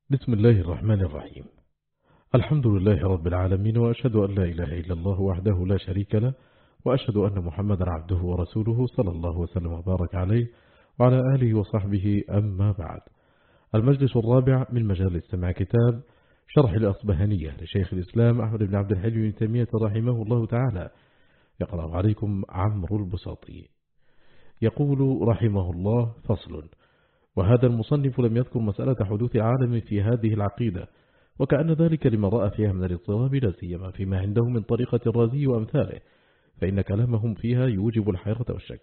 بسم الله الرحمن الرحيم. الحمد لله رب العالمين، وأشهد أن لا إله إلا الله وحده لا شريك له، وأشهد أن محمدا عبده ورسوله صلى الله وسلم وبارك عليه وعلى آله وصحبه، أما بعد. المجلس الرابع من مجالس سماع كتاب شرح الأصبهانية لشيخ الإسلام أحمد بن عبد الحليم بن تيمية رحمه الله تعالى، يقرأ عليكم عمرو البساطي. يقول رحمه الله: فصل. وهذا المصنف لم يذكر مسألة حدوث عالم في هذه العقيدة، وكأن ذلك لما رأى فيها من الاضطراب، لا سيما فيما عنده من طريقة الرازي وأمثاله، فإن كلامهم فيها يوجب الحيرة والشك،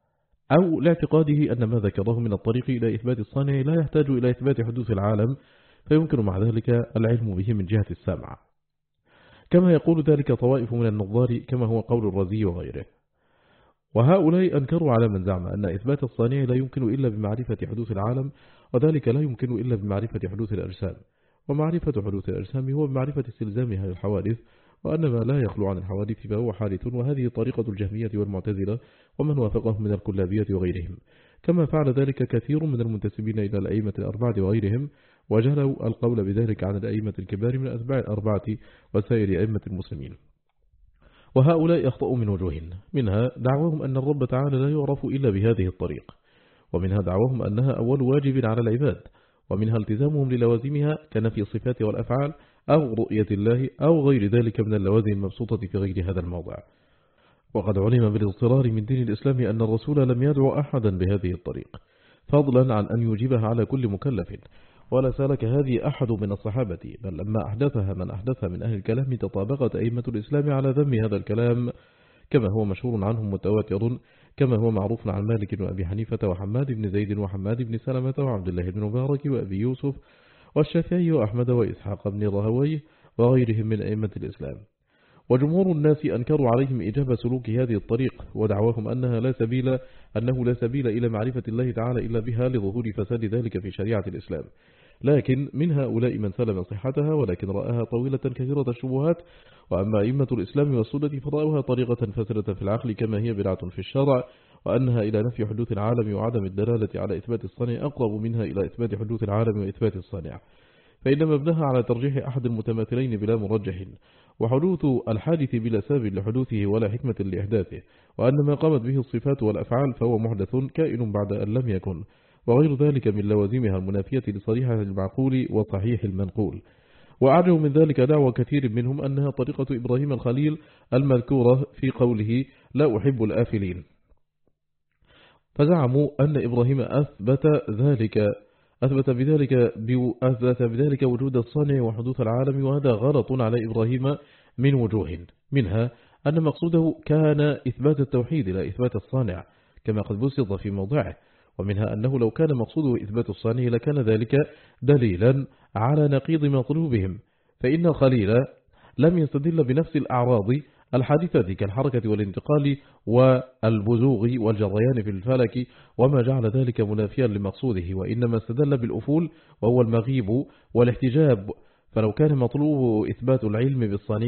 أو لاعتقاده أن ما ذكره من الطريق إلى إثبات الصانع لا يحتاج إلى إثبات حدوث العالم، فيمكن مع ذلك العلم به من جهة السمع، كما يقول ذلك طوائف من النظار، كما هو قول الرازي وغيره. وهؤلاء أنكروا على من زعم أن إثبات الصانع لا يمكن إلا بمعرفة حدوث العالم، وذلك لا يمكن إلا بمعرفة حدوث الأجسام، ومعرفة حدوث الأجسام هو بمعرفة استلزامها للحوادث، وأن ما لا يخلو عن الحوادث فهو حادث. وهذه طريقة الجهمية والمعتزلة ومن وافقهم من الكلابية وغيرهم، كما فعل ذلك كثير من المنتسبين إلى الأئمة الأربعة وغيرهم، وجلوا القول بذلك عن الأئمة الكبار من أتباع الأربعة وسائر أئمة المسلمين. وهؤلاء أخطأوا من وجوه، منها دعوهم أن الرب تعالى لا يعرف إلا بهذه الطريق، ومنها دعوهم أنها أول واجب على العباد، ومنها التزامهم للوازمها كنفي الصفات والأفعال أو رؤية الله أو غير ذلك من اللوازم المبسوطة في غير هذا الموضع. وقد علم بالاضطرار من دين الإسلام أن الرسول لم يدعو أحدا بهذه الطريق، فضلا عن أن يجيبها على كل مكلف، ولا سالك هذه أحد من الصحابة، بل لما أحدثها من أحدثها من أهل الكلام تطابقت أئمة الإسلام على ذم هذا الكلام، كما هو مشهور عنهم متواتر، كما هو معروف عن مالك وأبي حنيفة وحماد بن زيد وحماد بن سلمة وعبد الله بن مبارك وأبي يوسف والشافعي وأحمد وإسحاق بن راهويه وغيرهم من أئمة الإسلام. وجمهور الناس أنكروا عليهم إجابة سلوك هذه الطريق، ودعواهم أنه لا سبيل إلى معرفة الله تعالى إلا بها، لظهور فساد ذلك في شريعة الإسلام. لكن من هؤلاء من سلم صحتها، ولكن رآها طويلة كثيرة الشبهات. وأما أئمة الإسلام والسنة فرأوها طريقة فاسدة في العقل، كما هي بدعة في الشرع، وأنها إلى نفي حدوث العالم وعدم الدلالة على إثبات الصانع أقرب منها إلى إثبات حدوث العالم وإثبات الصانع، فإن مبناها على ترجيح أحد المتماثلين بلا مرجح، وحدوث الحادث بلا سبب لحدوثه ولا حكمة لإحداثه، وأن ما قامت به الصفات والأفعال فهو محدث كائن بعد أن لم يكن، وغير ذلك من لوازمها المنافية لصريحة المعقول وصحيح المنقول. وأعجب من ذلك دعوى كثير منهم أنها طريقة إبراهيم الخليل المذكورة في قوله لا أحب الآفلين، فزعموا أن إبراهيم أثبت بذلك وجود الصانع وحدوث العالم، وهذا غلط على إبراهيم من وجوه، منها أن مقصوده كان إثبات التوحيد لا إثبات الصانع، كما قد بسط في موضعه، ومنها أنه لو كان مقصوده إثبات الصانع لكان ذلك دليلا على نقيض مطلوبهم، فإن الخليل لم يستدل بنفس الأعراض الحادثة كالحركة والانتقال والبزوغ والجريان في الفلك، وما جعل ذلك منافيا لمقصوده، وإنما استدل بالأفول وهو المغيب والاحتجاب. فلو كان مطلوب إثبات العلم بالصانع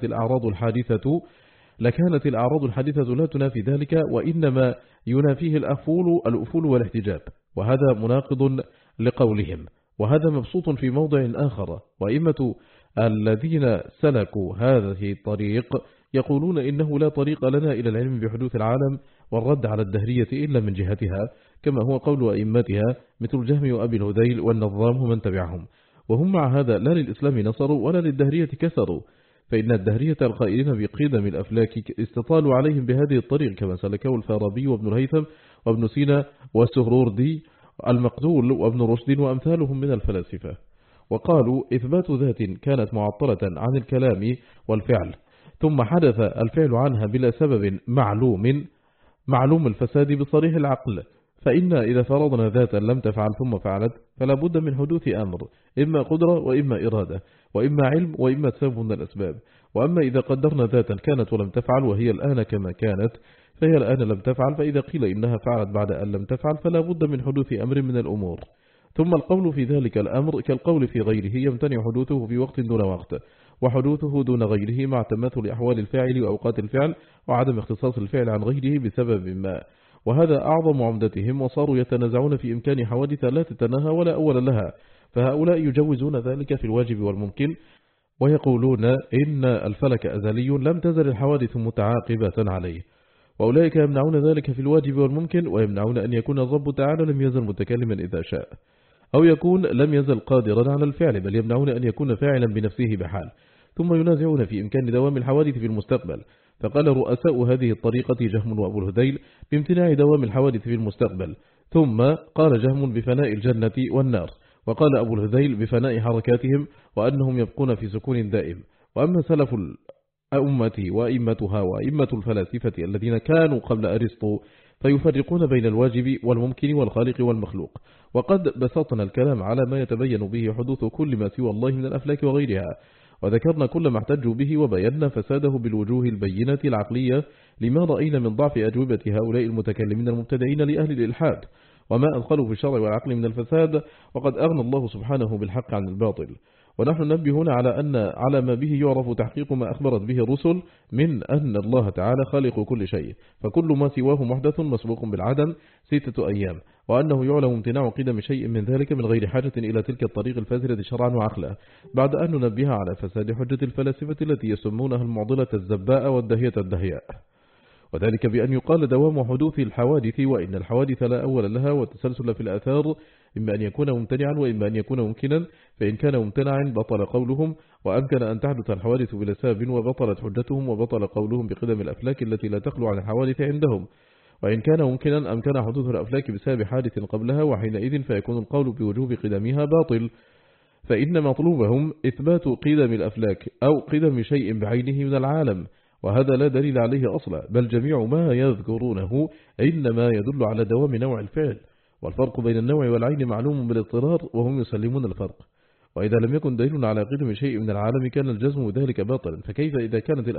لكانت الأعراض الحادثة لا تنافي ذلك، وإنما ينافيه الأفول والاحتجاب، وهذا مناقض لقولهم، وهذا مبسوط في موضع آخر. وإمة الذين سلكوا هذه الطريق يقولون إنه لا طريق لنا إلى العلم بحدوث العالم والرد على الدهرية إلا من جهتها، كما هو قول أئمتها مثل الجهم وأبي الهذيل والنظام ومن تبعهم، وهم مع هذا لا للإسلام نصروا ولا للدهرية كسروا، فإن الدهرية القائلين بقدم الأفلاك استطالوا عليهم بهذه الطريق، كما سلكه الفارابي وابن الهيثم وابن سينا والسهروردي المقتول وابن رشد وأمثالهم من الفلاسفة، وقالوا إثبات ذات كانت معطلة عن الكلام والفعل، ثم حدث الفعل عنها بلا سبب معلوم الفساد بصريح العقل، فإن إذا فرضنا ذاتا لم تفعل ثم فعلت فلا بد من حدوث أمر، إما قدرة وإما إرادة وإما علم وإما سبب من الأسباب. وأما إذا قدرنا ذاتا كانت ولم تفعل وهي الآن كما كانت، فهي الآن لم تفعل، فإذا قيل إنها فعلت بعد أن لم تفعل فلا بد من حدوث أمر من الأمور. ثم القول في ذلك الأمر كالقول في غيره يمتنع حدوثه في وقت دون وقت، وحدوثه دون غيره مع تماثل أحوال الفاعل وأوقات الفعل وعدم اختصاص الفعل عن غيره بسبب ما، وهذا أعظم عمدتهم، وصاروا يتنازعون في إمكان حوادث لا تتناهى ولا أول لها، فهؤلاء يجوزون ذلك في الواجب والممكن، ويقولون إن الفلك أزلي لم تزل الحوادث متعاقبة عليه، وأولئك يمنعون ذلك في الواجب والممكن، ويمنعون أن يكون الرب تعالى لم يزل متكلما إذا شاء، أو يكون لم يزل قادرا على الفعل، بل يمنعون أن يكون فاعلا بنفسه بحال، ثم ينازعون في إمكان دوام الحوادث في المستقبل. فقال رؤساء هذه الطريقة جهم وأبو الهذيل بامتناع دوام الحوادث في المستقبل، ثم قال جهم بفناء الجنة والنار، وقال أبو الهذيل بفناء حركاتهم وأنهم يبقون في سكون دائم. وأما سلف الأمة وإمتها وإمة الفلاسفة الذين كانوا قبل أرسطو فيفرقون بين الواجب والممكن والخالق والمخلوق. وقد بسطنا الكلام على ما يتبين به حدوث كل ما سوى الله من الأفلاك وغيرها، وذكرنا كل ما احتجوا به وبينا فساده بالوجوه البينة العقلية لما رأينا من ضعف أجوبة هؤلاء المتكلمين المبتدعين لأهل الإلحاد، وما أدخلوا في الشرع والعقل من الفساد، وقد أغنى الله سبحانه بالحق عن الباطل. ونحن ننبهون على ما به يعرف تحقيق ما أخبرت به الرسل من أن الله تعالى خالق كل شيء، فكل ما سواه محدث مسبوق بالعدم 6 أيام، وأنه يعلم امتناع قدم شيء من ذلك من غير حاجة إلى تلك الطريق الفاسدة شرعا وعقلا، بعد أن ننبه على فساد حجة الفلاسفة التي يسمونها المعضلة الزباء والدهية الدهياء، وذلك بأن يقال دوام حدوث الحوادث وإن الحوادث لا أول لها، والتسلسل في الآثار إما أن يكون ممتنعا وإما أن يكون ممكنا، فإن كان ممتنعا بطل قولهم، وأمكن أن تحدث الحوادث بلا سبب وبطلت حجتهم، وبطل قولهم بقدم الأفلاك التي لا تخلو عن الحوادث عندهم، وإن كان ممكنا أمكن حدوث الأفلاك بسبب حادث قبلها، وحينئذ فيكون القول بوجوب قدمها باطل، فإن مطلوبهم إثبات قدم الأفلاك أو قدم شيء بعينه من العالم، وهذا لا دليل عليه أصلا، بل جميع ما يذكرونه إنما يدل على دوام نوع الفعل، والفرق بين النوع والعين معلوم بالاضطرار وهم يسلمون الفرق. وإذا لم يكن دليل على قدم شيء من العالم كان الجزم ذلك باطلا، فكيف إذا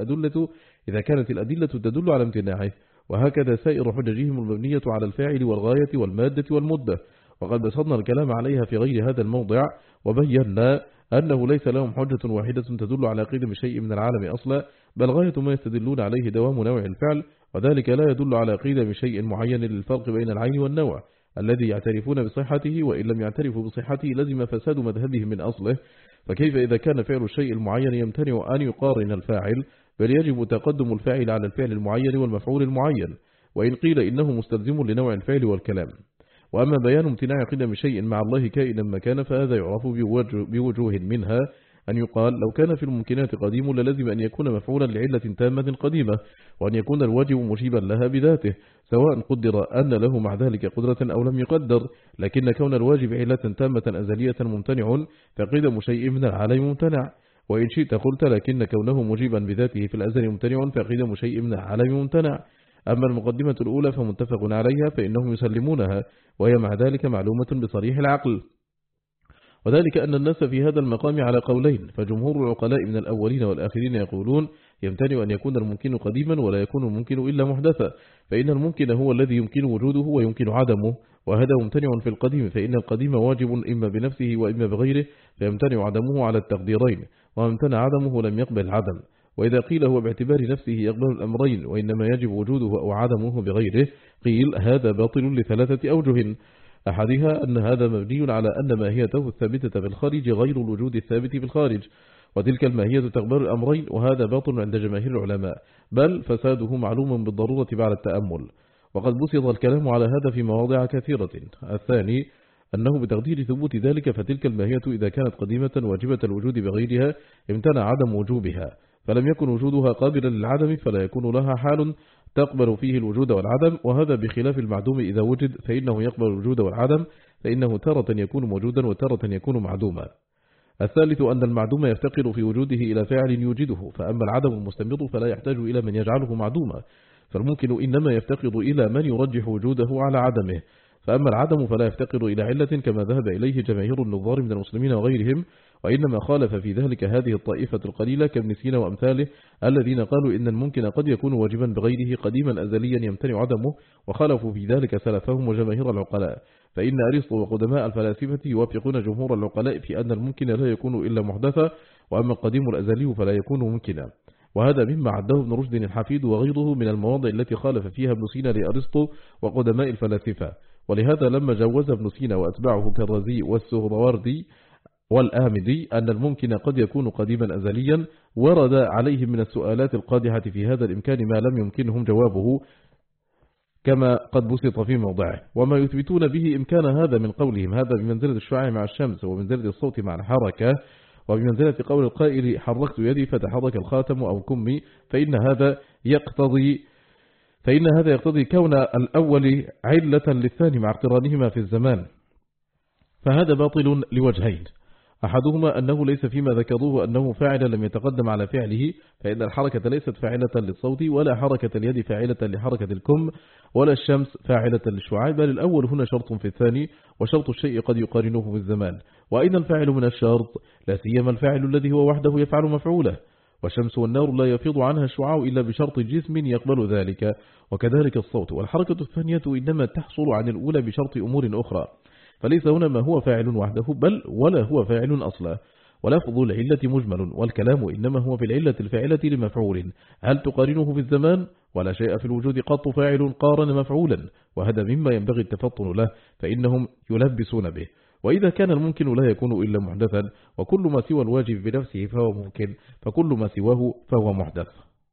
كانت الأدلة تدل على امتناعه؟ وهكذا سائر حججهم المبنية على الفاعل والغاية والمادة والمدة، وقد بسطنا الكلام عليها في غير هذا الموضع، وبينا أنه ليس لهم حجة واحدة تدل على قدم شيء من العالم أصلا، بل غاية ما يستدلون عليه دوام نوع الفعل، وذلك لا يدل على قدم شيء معين للفرق بين العين والنوع الذي يعترفون بصحته، وإن لم يعترفوا بصحته لزم فساد مذهبهم من أصله. فكيف إذا كان فعل الشيء المعين يمتنع أن يقارن الفاعل، بل يجب تقدم الفاعل على الفعل المعين والمفعول المعين، وإن قيل إنه مستلزم لنوع الفعل والكلام. وأما بيان امتناع قدم شيء مع الله كائنا ما كان، فهذا يعرف بوجوه منها أن يقال لو كان في الممكنات قديم للزم أن يكون مفعولا لعلة تامة قديمة، وأن يكون الواجب مجيبا لها بذاته، سواء قدر أن له مع ذلك قدرة أو لم يقدر، لكن كون الواجب علة تامة أزلية ممتنع، فقدم شيء من العالم ممتنع. وإن شئت قلت لكن كونه مجيبا بذاته في الأزل ممتنع، فقدم شيء من العالم ممتنع. أما المقدمة الأولى فمتفق عليها فإنهم يسلمونها، وهي مع ذلك معلومة بصريح العقل، وذلك أن الناس في هذا المقام على قولين، فجمهور العقلاء من الأولين والآخرين يقولون يمتنع أن يكون الممكن قديما ولا يكون الممكن إلا محدثا، فإن الممكن هو الذي يمكن وجوده ويمكن عدمه، وهذا ممتنع في القديم، فإن القديم واجب إما بنفسه وإما بغيره، فيمتنع عدمه على التقديرين، وممتنع عدمه لم يقبل العدم. وإذا قيل هو باعتبار نفسه يقبل الأمرين وإنما يجب وجوده أو عدمه بغيره، قيل هذا باطل لثلاثة أوجه. أحدها أن هذا مبني على أن ماهيته الثابتة في الخارج غير الوجود الثابت في الخارج، وتلك الماهية تقبل الأمرين، وهذا باطل عند جماهير العلماء، بل فساده معلوم بالضرورة بعد التأمل، وقد بسط الكلام على هذا في مواضع كثيرة. الثاني أنه بتقدير ثبوت ذلك فتلك الماهية إذا كانت قديمة واجبة الوجود بغيرها امتنع عدم وجوبها، فلم يكن وجودها قابلا للعدم فلا يكون لها حال تقبل فيه الوجود والعدم، وهذا بخلاف المعدوم إذا وجد فإنه يقبل الوجود والعدم، فإنه تارة يكون موجودا وتارة يكون معدوما. الثالث أن المعدوم يفتقر في وجوده إلى فاعل يوجده، فأما العدم المستمر فلا يحتاج إلى من يجعله معدوما، فالممكن إنما يفتقر إلى من يرجح وجوده على عدمه، فأما العدم فلا يفتقر إلى علة كما ذهب إليه جماهير النظار من المسلمين وغيرهم، وإنما خالف في ذلك هذه الطائفة القليلة كابن سينا وأمثاله الذين قالوا إن الممكن قد يكون واجبا بغيره قديما أزليا يمتنع عدمه، وخالفوا في ذلك سلفهم وجماهير العقلاء، فإن أرسطو وقدماء الفلاسفة يوافقون جمهور العقلاء في أن الممكن لا يكون إلا محدثا، وأما القديم الأزلي فلا يكون ممكنا، وهذا مما عده ابن رشد الحفيد وغيره من المواضع التي خالف فيها ابن سينا لأرسطو وقدماء الفلاسفة. ولهذا لما جوز ابن سينا وأتباعه كالرازي والسهروردي والآمدي أن الممكن قد يكون قديما أزليا، ورد عليهم من السؤالات القادحة في هذا الإمكان ما لم يمكنهم جوابه كما قد بسط في موضعه. وما يثبتون به إمكان هذا من قولهم هذا بمنزلة الشعاع مع الشمس، وبمنزلة الصوت مع الحركة، وبمنزلة قول القائل حركت يدي فتحرك الخاتم أو كمي، فإن هذا يقتضي كون الأول علة للثاني مع اقترانهما في الزمان، فهذا باطل لوجهين. أحدهما أنه ليس فيما ذكروه أنه فاعل لم يتقدم على فعله، فإن الحركة ليست فاعلة للصوت، ولا حركة اليد فاعلة لحركة الكم، ولا الشمس فاعلة للشعاع، بل الأول هنا شرط في الثاني، وشرط الشيء قد يقارنه في الزمان. وأين الفاعل من الشرط؟ لا سيما الفاعل الذي هو وحده يفعل مفعوله، والشمس والنار لا يفيض عنها الشعاع إلا بشرط جسم يقبل ذلك، وكذلك الصوت. والحركة الثانية إنما تحصل عن الأولى بشرط أمور أخرى، فليس هنا ما هو فاعل وحده، بل ولا هو فاعل أصلا. ولفظ العلة مجمل، والكلام إنما هو في العلة الفاعلة لمفعول، هل تقارنه في الزمان؟ ولا شيء في الوجود قط فاعل قارن مفعولا، وهذا مما ينبغي التفطن له، فإنهم يلبسون به. وإذا كان الممكن لا يكون إلا محدثا، وكل ما سوى الواجب بنفسه فهو ممكن، فكل ما سواه فهو محدث.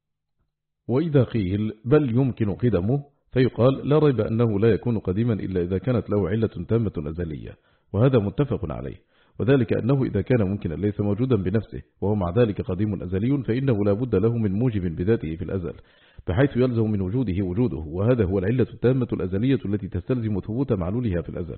وإذا قيل بل يمكن قدمه، فيقال لا ريب أنه لا يكون قديما إلا إذا كانت له علة تامة أزلية، وهذا متفق عليه، وذلك أنه إذا كان ممكنا ليس موجودا بنفسه وهو مع ذلك قديم أزلي، فإنه لا بد له من موجب بذاته في الأزل، بحيث يلزم من وجوده، وهذا هو العلة التامة الأزلية التي تستلزم ثبوت معلولها في الأزل.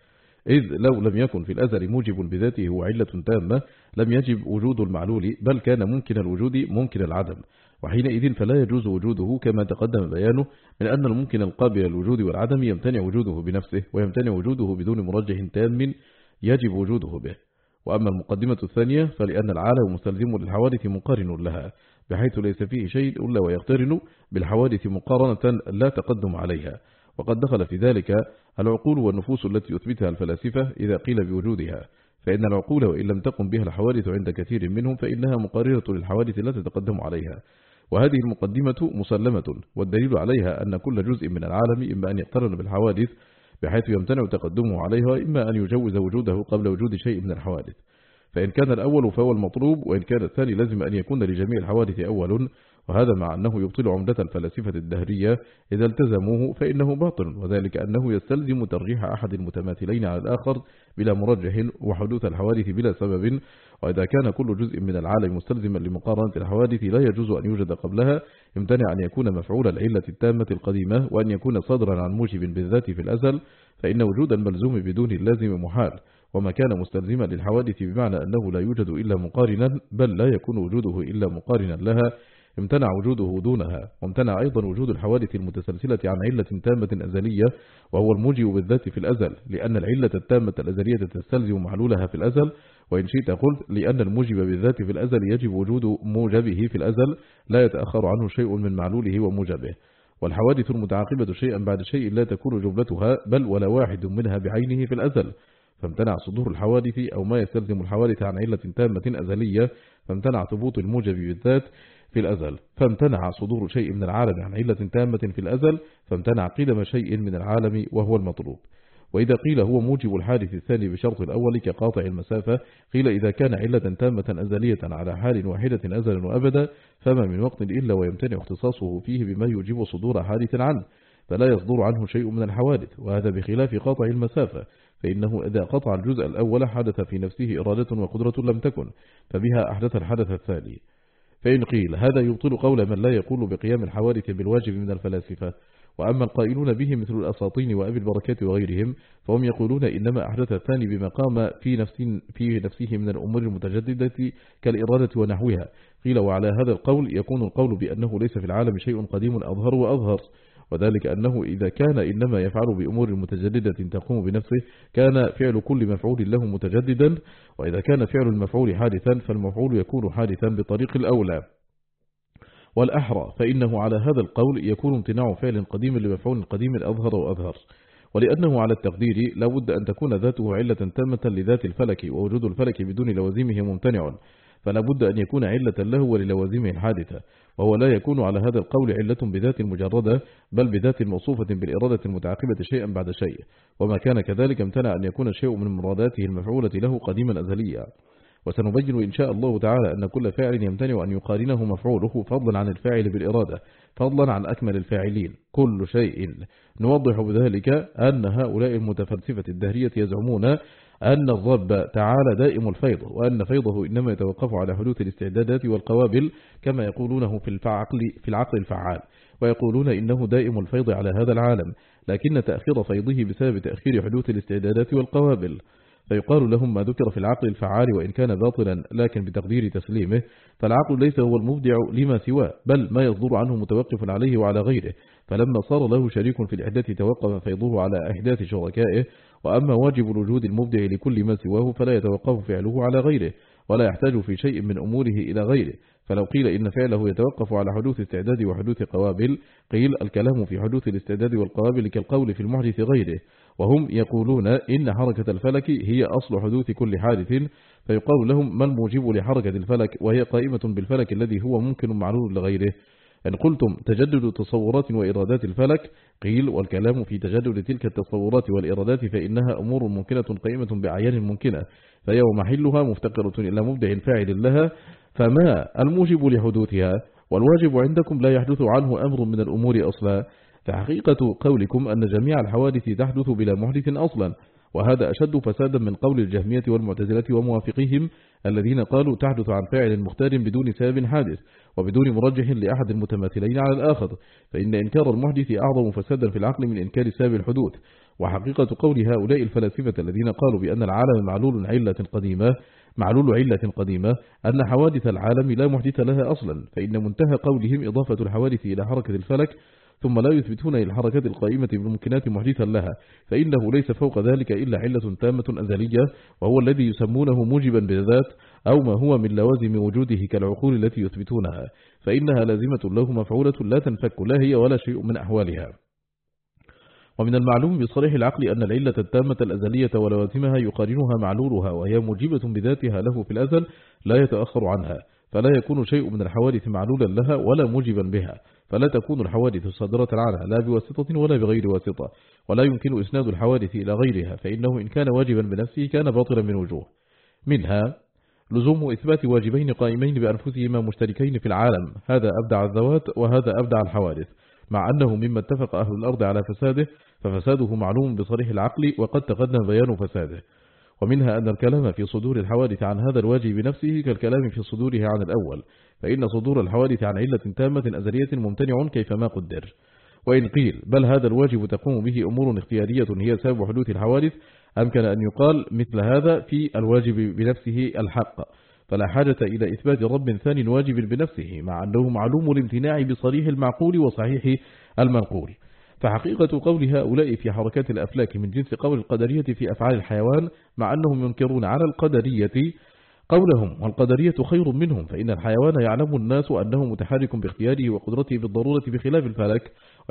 إذ لو لم يكن في الأزل موجب بذاته وعلة تامة لم يجب وجود المعلول، بل كان ممكن الوجود ممكن العدم، وحينئذ فلا يجوز وجوده كما تقدم بيانه من أن الممكن القابل للوجود والعدم يمتنع وجوده بنفسه، ويمتنع وجوده بدون مرجح تام يجب وجوده به. وأما المقدمة الثانية فلأن العالم مستلزم للحوادث مقارن لها، بحيث ليس فيه شيء إلا ويقترن بالحوادث مقارنة لا تقدم عليها، وقد دخل في ذلك العقول والنفوس التي يثبتها الفلاسفة إذا قيل بوجودها، فإن العقول وإن لم تقم بها الحوادث عند كثير منهم فإنها مقارنة للحوادث لا تتقدم عليها، وهذه المقدمة مسلمة، والدليل عليها أن كل جزء من العالم إما أن يقترن بالحوادث بحيث يمتنع تقدمه عليها، إما أن يجوز وجوده قبل وجود شيء من الحوادث. فإن كان الأول فهو المطلوب، وإن كان الثاني لازم أن يكون لجميع الحوادث أول، وهذا مع أنه يبطل عمدة الفلاسفة الدهرية إذا التزموه، فإنه باطل، وذلك أنه يستلزم ترجيح أحد المتماثلين على الآخر بلا مرجح، وحدوث الحوادث بلا سبب. وإذا كان كل جزء من العالم مستلزما لمقارنة الحوادث لا يجوز أن يوجد قبلها، امتنع أن يكون مفعول العلة التامة القديمة، وأن يكون صادرا عن موجب بالذات في الأزل، فإن وجود الملزوم بدون اللازم محال. وما كان مستلزما للحوادث بمعنى أنه لا يوجد إلا مقارنا، بل لا يكون وجوده إلا مقارنا لها، امتنع وجوده دونها. وامتنع أيضا وجود الحوادث المتسلسلة عن علة تامة أزلية، وهو الموجب بالذات في الأزل، لأن العلة التامة الأزلية تستلزم معلولها في الأزل، وإن شئت قلت لأن الموجب بالذات في الأزل يجب وجود موجبه في الأزل، لا يتأخر عنه شيء من معلوله وموجبه. والحوادث المتعاقبة شيئا بعد شيء لا تكون جملتها بل ولا واحد منها بعينه في الأزل، فامتنع صدور الحوادث أو ما يستلزم الحوادث عن علة تامة أزلية، فامتنع ثبوت الموجب بالذات في الأزل، فامتنع صدور شيء من العالم عن علة تامة في الأزل، فامتنع قدم شيء من العالم وهو المطلوب. وإذا قيل هو موجب الحادث الثاني بشرط الأول كقاطع المسافة، قيل إذا كان علة تامة أزلية على حال واحدة أزلا وأبدا، فما من وقت إلا ويمتنع اختصاصه فيه بما يجب صدور حادث عنه، فلا يصدر عنه شيء من الحوادث، وهذا بخلاف قاطع المسافة، فإنه إذا قطع الجزء الأول حدث في نفسه إرادة وقدرة لم تكن، فبها أحدث الحدث الثاني. فإن قيل هذا يبطل قول من لا يقول بقيام الحوادث بالواجب من الفلاسفة. وأما القائلون به مثل الأساطين وأبي البركات وغيرهم، فهم يقولون إنما أحدث الثاني بما قام في نفسه من الأمور المتجددة كالإرادة ونحوها. قيل وعلى هذا القول يكون القول بأنه ليس في العالم شيء قديم أظهر وأظهر، وذلك أنه إذا كان إنما يفعل بأمور متجددة تقوم بنفسه كان فعل كل مفعول له متجددا، وإذا كان فعل المفعول حادثا فالمفعول يكون حادثا بطريق الأولى والأحرى، فإنه على هذا القول يكون امتناع فعل قديم لمفعول قديم أظهر وأظهر. ولأنه على التقدير لا بد أن تكون ذاته علة تامة لذات الفلك، ووجود الفلك بدون لوازمه ممتنع، فلا بد أن يكون علة له وللوازمه الحادثة، وهو لا يكون على هذا القول علة بذات مجردة، بل بذات موصوفة بالإرادة المتعاقبة شيئا بعد شيء، وما كان كذلك امتنع أن يكون شيء من مراداته المفعولة له قديما أزليا. وسنبين إن شاء الله تعالى أن كل فاعل يمتنع أن يقارنه مفعوله فضلا عن الفاعل بالإرادة، فضلا عن أكمل الفاعلين كل شيء. نوضح بذلك أن هؤلاء المتفلسفة الدهرية يزعمون أن الرب تعالى دائم الفيض، وأن فيضه إنما يتوقف على حدوث الاستعدادات والقوابل كما يقولونه في العقل الفعال، ويقولون إنه دائم الفيض على هذا العالم، لكن تأخير فيضه بسبب تأخير حدوث الاستعدادات والقوابل. فيقال لهم ما ذكر في العقل الفعال وإن كان باطلا لكن بتقدير تسليمه، فالعقل ليس هو المبدع لما سواه، بل ما يصدر عنه متوقف عليه وعلى غيره، فلما صار له شريك في الإحداث توقف فيضه على إحداث شركائه. وأما واجب الوجود المبدع لكل ما سواه فلا يتوقف فعله على غيره، ولا يحتاج في شيء من أموره إلى غيره. فلو قيل إن فعله يتوقف على حدوث استعداد وحدوث قوابل، قيل الكلام في حدوث الاستعداد والقوابل كالقول في المحدث غيره. وهم يقولون إن حركة الفلك هي أصل حدوث كل حادث، فيقال لهم ما الموجب لحركة الفلك وهي قائمة بالفلك الذي هو ممكن معلول لغيره. إن قلتم تجدد تصورات وإرادات الفلك، قيل والكلام في تجدد تلك التصورات والإرادات فإنها أمور ممكنة قائمة بأعيان ممكنة، فهي ومحلها مفتقرة إلى مبدع فاعل لها، فما الموجب لحدوثها؟ والواجب عندكم لا يحدث عنه أمر من الأمور أصلا. فحقيقة قولكم أن جميع الحوادث تحدث بلا محدث أصلا، وهذا أشد فسادا من قول الجهمية والمعتزلة وموافقيهم الذين قالوا تحدث عن فاعل مختار بدون سبب حادث وبدون مرجح لأحد المتماثلين على الآخر، فإن إنكار المحدث أعظم فسادا في العقل من إنكار سبب الحدوث. وحقيقة قول هؤلاء الفلاسفة الذين قالوا بأن العالم معلول علة قديمة أن حوادث العالم لا محدث لها أصلا، فإن منتهى قولهم إضافة الحوادث إلى حركة الفلك، ثم لا يثبتون للحركات القائمة بالممكنات محدثا لها، فإنه ليس فوق ذلك إلا علة تامة أزلية، وهو الذي يسمونه موجبا بالذات أو ما هو من لوازم وجوده كالعقول التي يثبتونها، فإنها لازمة له مفعولة لا تنفك لا هي ولا شيء من أحوالها. ومن المعلوم بصريح العقل أن العلة التامة الأزلية ولوازمها يقارنها معلولها، وهي موجبة بذاتها له في الأزل لا يتأخر عنها، فلا يكون شيء من الحوادث معلولا لها ولا موجبا بها، فلا تكون الحوادث صادرة عنها لا بواسطة ولا بغير واسطة، ولا يمكن إسناد الحوادث إلى غيرها، فإنه إن كان واجبا بنفسه كان باطلا من وجوه. منها لزوم إثبات واجبين قائمين بأنفسهما مشتركين في العالم، هذا أبدع الذوات وهذا أبدع الحوادث، مع أنه مما اتفق أهل الأرض على فساده، ففساده معلوم بصريح العقل وقد تقدم بيان فساده. ومنها أن الكلام في صدور الحوادث عن هذا الواجب بنفسه كالكلام في صدورها عن الأول، فإن صدور الحوادث عن علة تامة أزلية ممتنع كيفما قدر. وإن قيل بل هذا الواجب تقوم به أمور اختيارية هي سبب حدوث الحوادث، أمكن أن يقال مثل هذا في الواجب بنفسه الحق، فلا حاجة إلى إثبات رب ثاني واجب بنفسه، مع أنه معلوم الامتناع بصريح المعقول وصحيح المنقول. فحقيقة قول هؤلاء في حركات الأفلاك من جنس قول القدرية في أفعال الحيوان، مع أنهم ينكرون على القدرية قولهم والقدرية خير منهم، فإن الحيوان يعلم الناس أنه متحرك باختياره وقدرته بالضرورة بخلاف الفلك،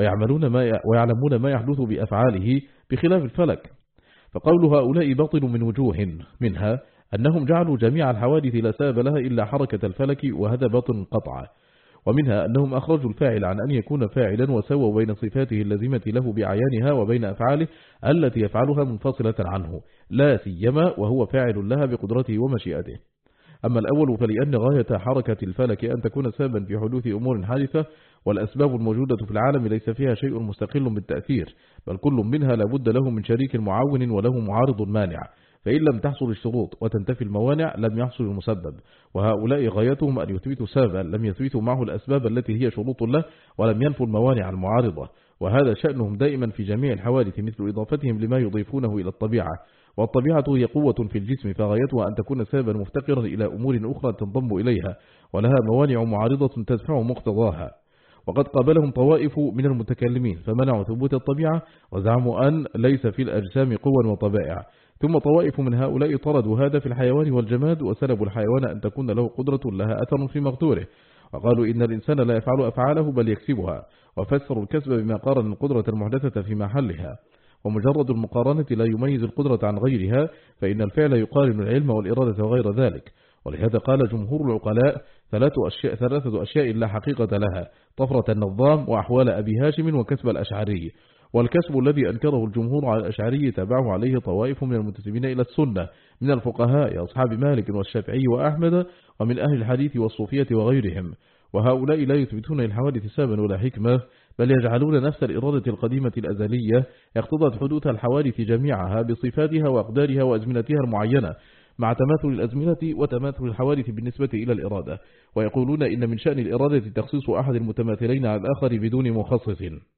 ويعلمون ما يحدث بأفعاله بخلاف الفلك. فقول هؤلاء باطل من وجوه، منها أنهم جعلوا جميع الحوادث لا سبب لها إلا حركة الفلك، وهذا باطل قطعا. ومنها أنهم أخرجوا الفاعل عن أن يكون فاعلا، وسووا بين صفاته اللازمة له بأعيانها وبين أفعاله التي يفعلها منفصلة عنه، لا سيما وهو فاعل لها بقدرته ومشيئته. أما الأول فلأن غاية حركة الفلك أن تكون سببا في حدوث أمور حادثة، والأسباب الموجودة في العالم ليس فيها شيء مستقل بالتأثير، بل كل منها لابد له من شريك معاون وله معارض مانع، فإن لم تحصل الشروط وتنتفي الموانع لم يحصل المسبب. وهؤلاء غايتهم أن يثبتوا سببا لم يثبتوا معه الأسباب التي هي شروط له، ولم ينفوا الموانع المعارضة، وهذا شأنهم دائما في جميع الحوادث، مثل إضافتهم لما يضيفونه إلى الطبيعة. والطبيعة هي قوة في الجسم، فغايتها أن تكون سببا مفتقرا إلى أمور أخرى تنضم إليها، ولها موانع معارضة تدفع مقتضاها. وقد قابلهم طوائف من المتكلمين فمنعوا ثبوت الطبيعة، وزعموا أن ليس في الأجسام قوى وطبائع. ثم طوائف من هؤلاء طردوا هذا في الحيوان والجماد، وسلبوا الحيوان أن تكون له قدرة لها أثر في مقدوره، وقالوا إن الإنسان لا يفعل أفعاله بل يكسبها، وفسروا الكسب بما قارن القدرة المحدثة في محلها. ومجرد المقارنة لا يميز القدرة عن غيرها، فإن الفعل يقارن العلم والإرادة وغير ذلك. ولهذا قال جمهور العقلاء ثلاثة أشياء لا حقيقة لها: طفرة النظام، وأحوال أبي هاشم، وكسب الأشعري. والكسب الذي أنكره الجمهور على الأشعري تابعه عليه طوائف من المنتسبين إلى السنة من الفقهاء أصحاب مالك والشافعي وأحمد، ومن أهل الحديث والصوفية وغيرهم. وهؤلاء لا يثبتون للحوادث سببا ولا حكمة، بل يجعلون نفس الإرادة القديمة الأزلية اقتضت حدوث الحوادث جميعها بصفاتها وأقدارها وأزمنتها المعينة، مع تماثل الأزمنة وتماثل الحوادث بالنسبة إلى الإرادة. ويقولون إن من شأن الإرادة تخصيص أحد المتماثلين على الآخر بدون مخصص.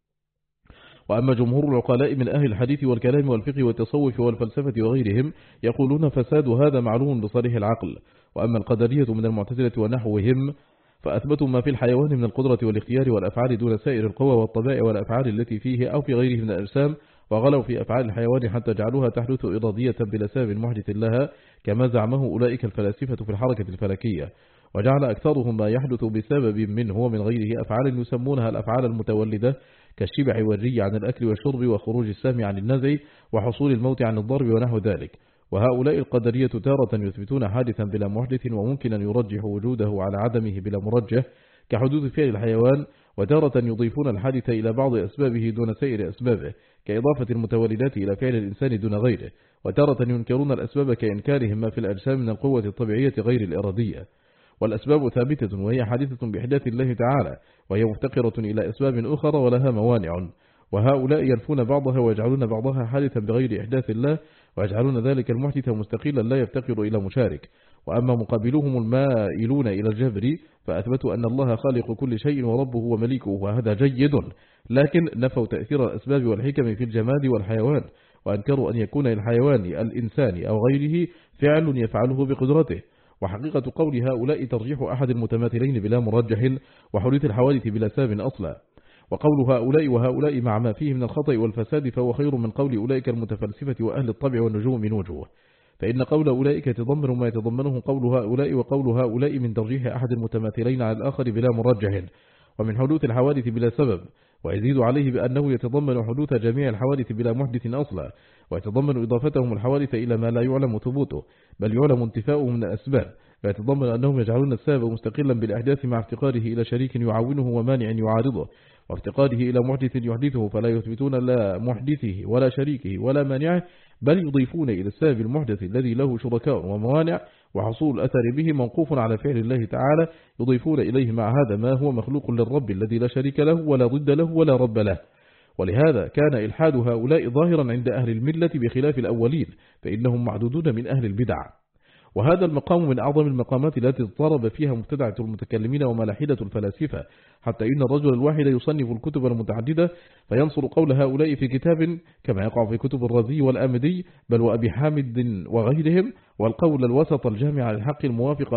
وأما جمهور العقلاء من أهل الحديث والكلام والفقه والتصوف والفلسفة وغيرهم يقولون فساد هذا معلوم بصريح العقل. وأما القدرية من المعتزلة ونحوهم فأثبتوا ما في الحيوان من القدرة والاختيار والأفعال دون سائر القوى والطبائع والأفعال التي فيه أو في غيره من الأجسام، وغلوا في أفعال الحيوان حتى جعلوها تحدث إرادية بلا سبب محدث لها، كما زعمه أولئك الفلاسفة في الحركة الفلكية. وجعل أكثرهم ما يحدث بسبب منه ومن غيره أفعال يسمونها الأفعال المتولدة، كالشبع والري عن الأكل والشرب، وخروج السام عن النزع، وحصول الموت عن الضرب ونحو ذلك. وهؤلاء القدرية تارة يثبتون حادثا بلا محدث وممكن أن يرجح وجوده على عدمه بلا مرجح كحدوث فعل الحيوان، وتارة يضيفون الحادث إلى بعض أسبابه دون سائر أسبابه، كإضافة المتولدات إلى فعل الإنسان دون غيره. وتارة ينكرون الأسباب كإنكارهم ما في الأجسام من القوة الطبيعية غير الإرادية. والأسباب ثابتة وهي حادثة بإحداث الله تعالى، وهي مفتقرة إلى أسباب أخرى ولها موانع. وهؤلاء ينفون بعضها ويجعلون بعضها حادثا بغير إحداث الله، ويجعلون ذلك المحدث مستقلا لا يفتقر إلى مشارك. وأما مقابلهم المائلون إلى الجبر فأثبتوا أن الله خالق كل شيء وربه ومليكه، وهذا جيد، لكن نفوا تأثير الأسباب والحكم في الجماد والحيوان، وأنكروا أن يكون للحيوان الإنسان أو غيره فعل يفعله بقدرته. وحقيقة قول هؤلاء ترجيح أحد المتماثلين بلا مرجح، وحدوث الحوادث بلا سبب أصلا. وقول هؤلاء وهؤلاء مع ما فيه من الخطأ والفساد فهو خير من قول أولئك المتفلسفة وأهل الطبع والنجوم من وجوه. فإن قول أولئك يتضمن ما يتضمنه قول هؤلاء، وقول هؤلاء من ترجيح أحد المتماثلين على الآخر بلا مرجح، ومن حدوث الحوادث بلا سبب. ويزيد عليه بأنه يتضمن حدوث جميع الحوادث بلا محدث أصلا، ويتضمن إضافتهم الحوادث إلى ما لا يعلم ثبوته بل يعلم انتفاؤه من الأسباب، ويتضمن أنهم يجعلون السبب مستقلا بالأحداث مع افتقاره إلى شريك يعاونه ومانع يعارضه، وافتقاره إلى محدث يحدثه، فلا يثبتون لا محدثه ولا شريكه ولا مانعه، بل يضيفون إلى السبب المحدث الذي له شركاء وموانع وحصول الأثر به موقوف على فعل الله تعالى، يضيفون إليه مع هذا ما هو مخلوق للرب الذي لا شريك له ولا ضد له ولا رب له. ولهذا كان إلحاد هؤلاء ظاهرا عند أهل الملة بخلاف الأولين، فإنهم معدودون من أهل البدع. وهذا المقام من أعظم المقامات التي اضطرب فيها مبتدعة المتكلمين وملاحدة الفلاسفة، حتى إن الرجل الواحد يصنف الكتب المتعددة فينصر قول هؤلاء في كتاب كما يقع في كتب الرازي والآمدي بل وأبي حامد وغيرهم، والقول الوسط الجامع للحق الموافق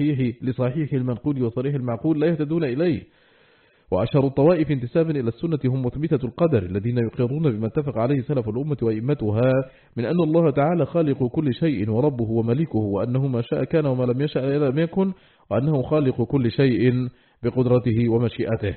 لصحيح المنقول وصريح المعقول لا يهتدون إليه. وأشهر الطوائف انتسابا إلى السنة هم مثبتة القدر الذين يقرون بما اتفق عليه سلف الأمة وإمتها من أن الله تعالى خالق كل شيء وربه ومليكه، وأنه ما شاء كان وما لم يشأ لم يكن، وأنه خالق كل شيء بقدرته ومشيئته.